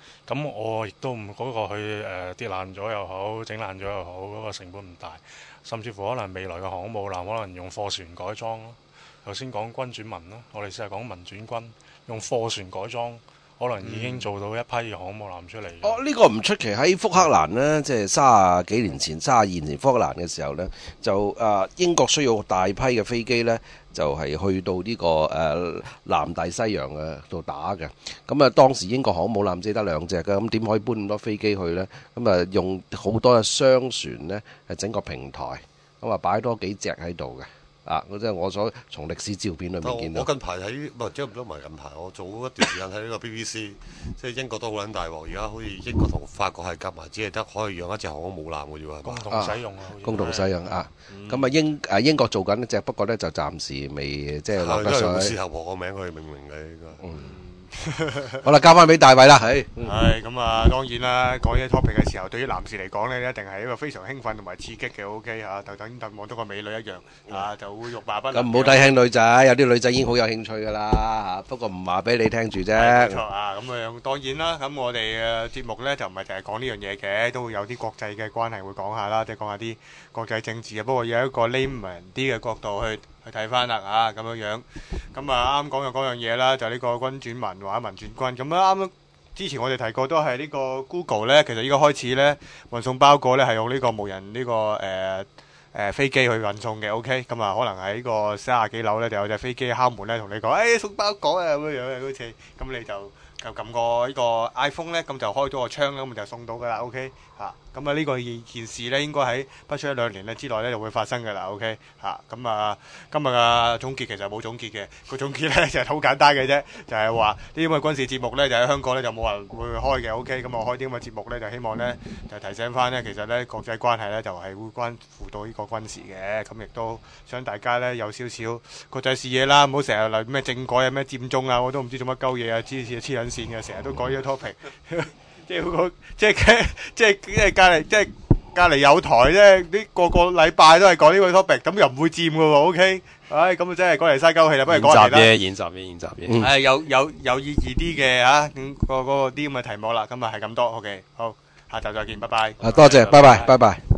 Speaker 4: 咁我亦都唔嗰、個去誒、呃、跌爛咗又好，整爛咗又好，嗰、個成本唔大，甚至乎可能未來嘅航空母艦可能用貨船改裝咯。頭先講軍轉民啦，我哋試下講民轉軍，用貨船改裝。可能已經做到一批航空母艦出嚟。
Speaker 2: 哦，呢、個唔出奇。喺福克蘭呢，即係三十幾年前、三十二年前福克蘭嘅時候呢，就啊、呃、英國需要大批嘅飛機呢，就係、是、去到呢、個誒、呃、南大西洋嘅度打嘅。咁啊，當時英國航空母艦只得兩隻嘅，咁點可以搬咁多飛機去呢？咁啊，用好多嘅商船呢，係整個平台，咁啊擺多幾隻喺度嘅。啊！即係我所從歷史照片裏面見到。
Speaker 5: 我近排喺唔係即係唔係近排，我早一段時間睇呢個 B B C，即係英國都好撚大鑊。而家好似英國同法國係夾埋，只係得可以養一隻航空母艦嘅啫喎。
Speaker 4: 共同使用啊！
Speaker 2: 共同使用啊！咁啊英誒英國做緊一隻，不過咧就暫時未即係落得水。
Speaker 5: 係，因為頭婆個名佢命名嘅應該。
Speaker 2: 嗯好啦，交翻俾大衛啦，係。
Speaker 1: 係咁啊，當然啦，講呢啲 topic 嘅時候，對於男士嚟講咧，一定係一個非常興奮同埋刺激嘅 OK 嚇，就等等望到個美女一樣啊，就會欲罷不能。
Speaker 2: 咁唔好睇輕女仔，有啲女仔已經好有興趣噶啦嚇，不過唔話俾你聽住啫。
Speaker 1: 冇錯啊，咁樣當然啦，咁我哋嘅節目咧就唔係淨係講呢樣嘢嘅，都會有啲國際嘅關係會講下啦，即係講下啲國際政治啊。不過有一個 layman 啲嘅角度去去睇翻啦啊，咁樣樣。咁啊啱講就嗰樣嘢啦，就呢、是、個軍轉民或者民轉軍。咁啊啱之前我哋提過都係呢個 Google 咧，其實依家開始咧運送包裹咧係用呢個無人呢、這個誒誒、呃呃、飛機去運送嘅。OK，咁啊可能喺呢個三十幾樓咧就有隻飛機敲門咧同你講，誒、哎、送包裹啊咁樣樣好似咁你就就撳個呢個 iPhone 咧，咁就開咗個窗啦，咁就送到噶啦。OK 嚇，咁啊呢個件事咧應該喺不出一兩年咧之內咧就會發生噶啦。OK 嚇，咁啊今日嘅總結其實冇總結嘅，個總結咧就係好簡單嘅啫，就係話呢啲咁嘅軍事節目咧就喺香港咧就冇人會開嘅。OK，咁我開啲咁嘅節目咧就希望咧就提醒翻咧，其實咧國際關係咧就係會關乎到呢個軍事嘅，咁亦都想大家咧有少少國際視野啦，唔好成日嚟咩政改啊咩佔中啊，我都唔知做乜鳩嘢啊，黐黐黐撚線嘅，成日都改呢個 topic。即係個，即係即係即係隔離，即係隔離有台啫。啲個個禮拜都係講呢個 topic，咁又唔會佔嘅喎。OK，唉，咁啊真係講嚟嘥鳩氣啦，不如講嚟啦。
Speaker 3: 演習嘅演習嘅演習嘅。
Speaker 1: 係有有有意義啲嘅嚇，咁個嗰個啲咁嘅題目啦。咁啊係咁多。OK，好，下集再見，拜拜。
Speaker 2: 啊，多謝，拜拜，拜拜。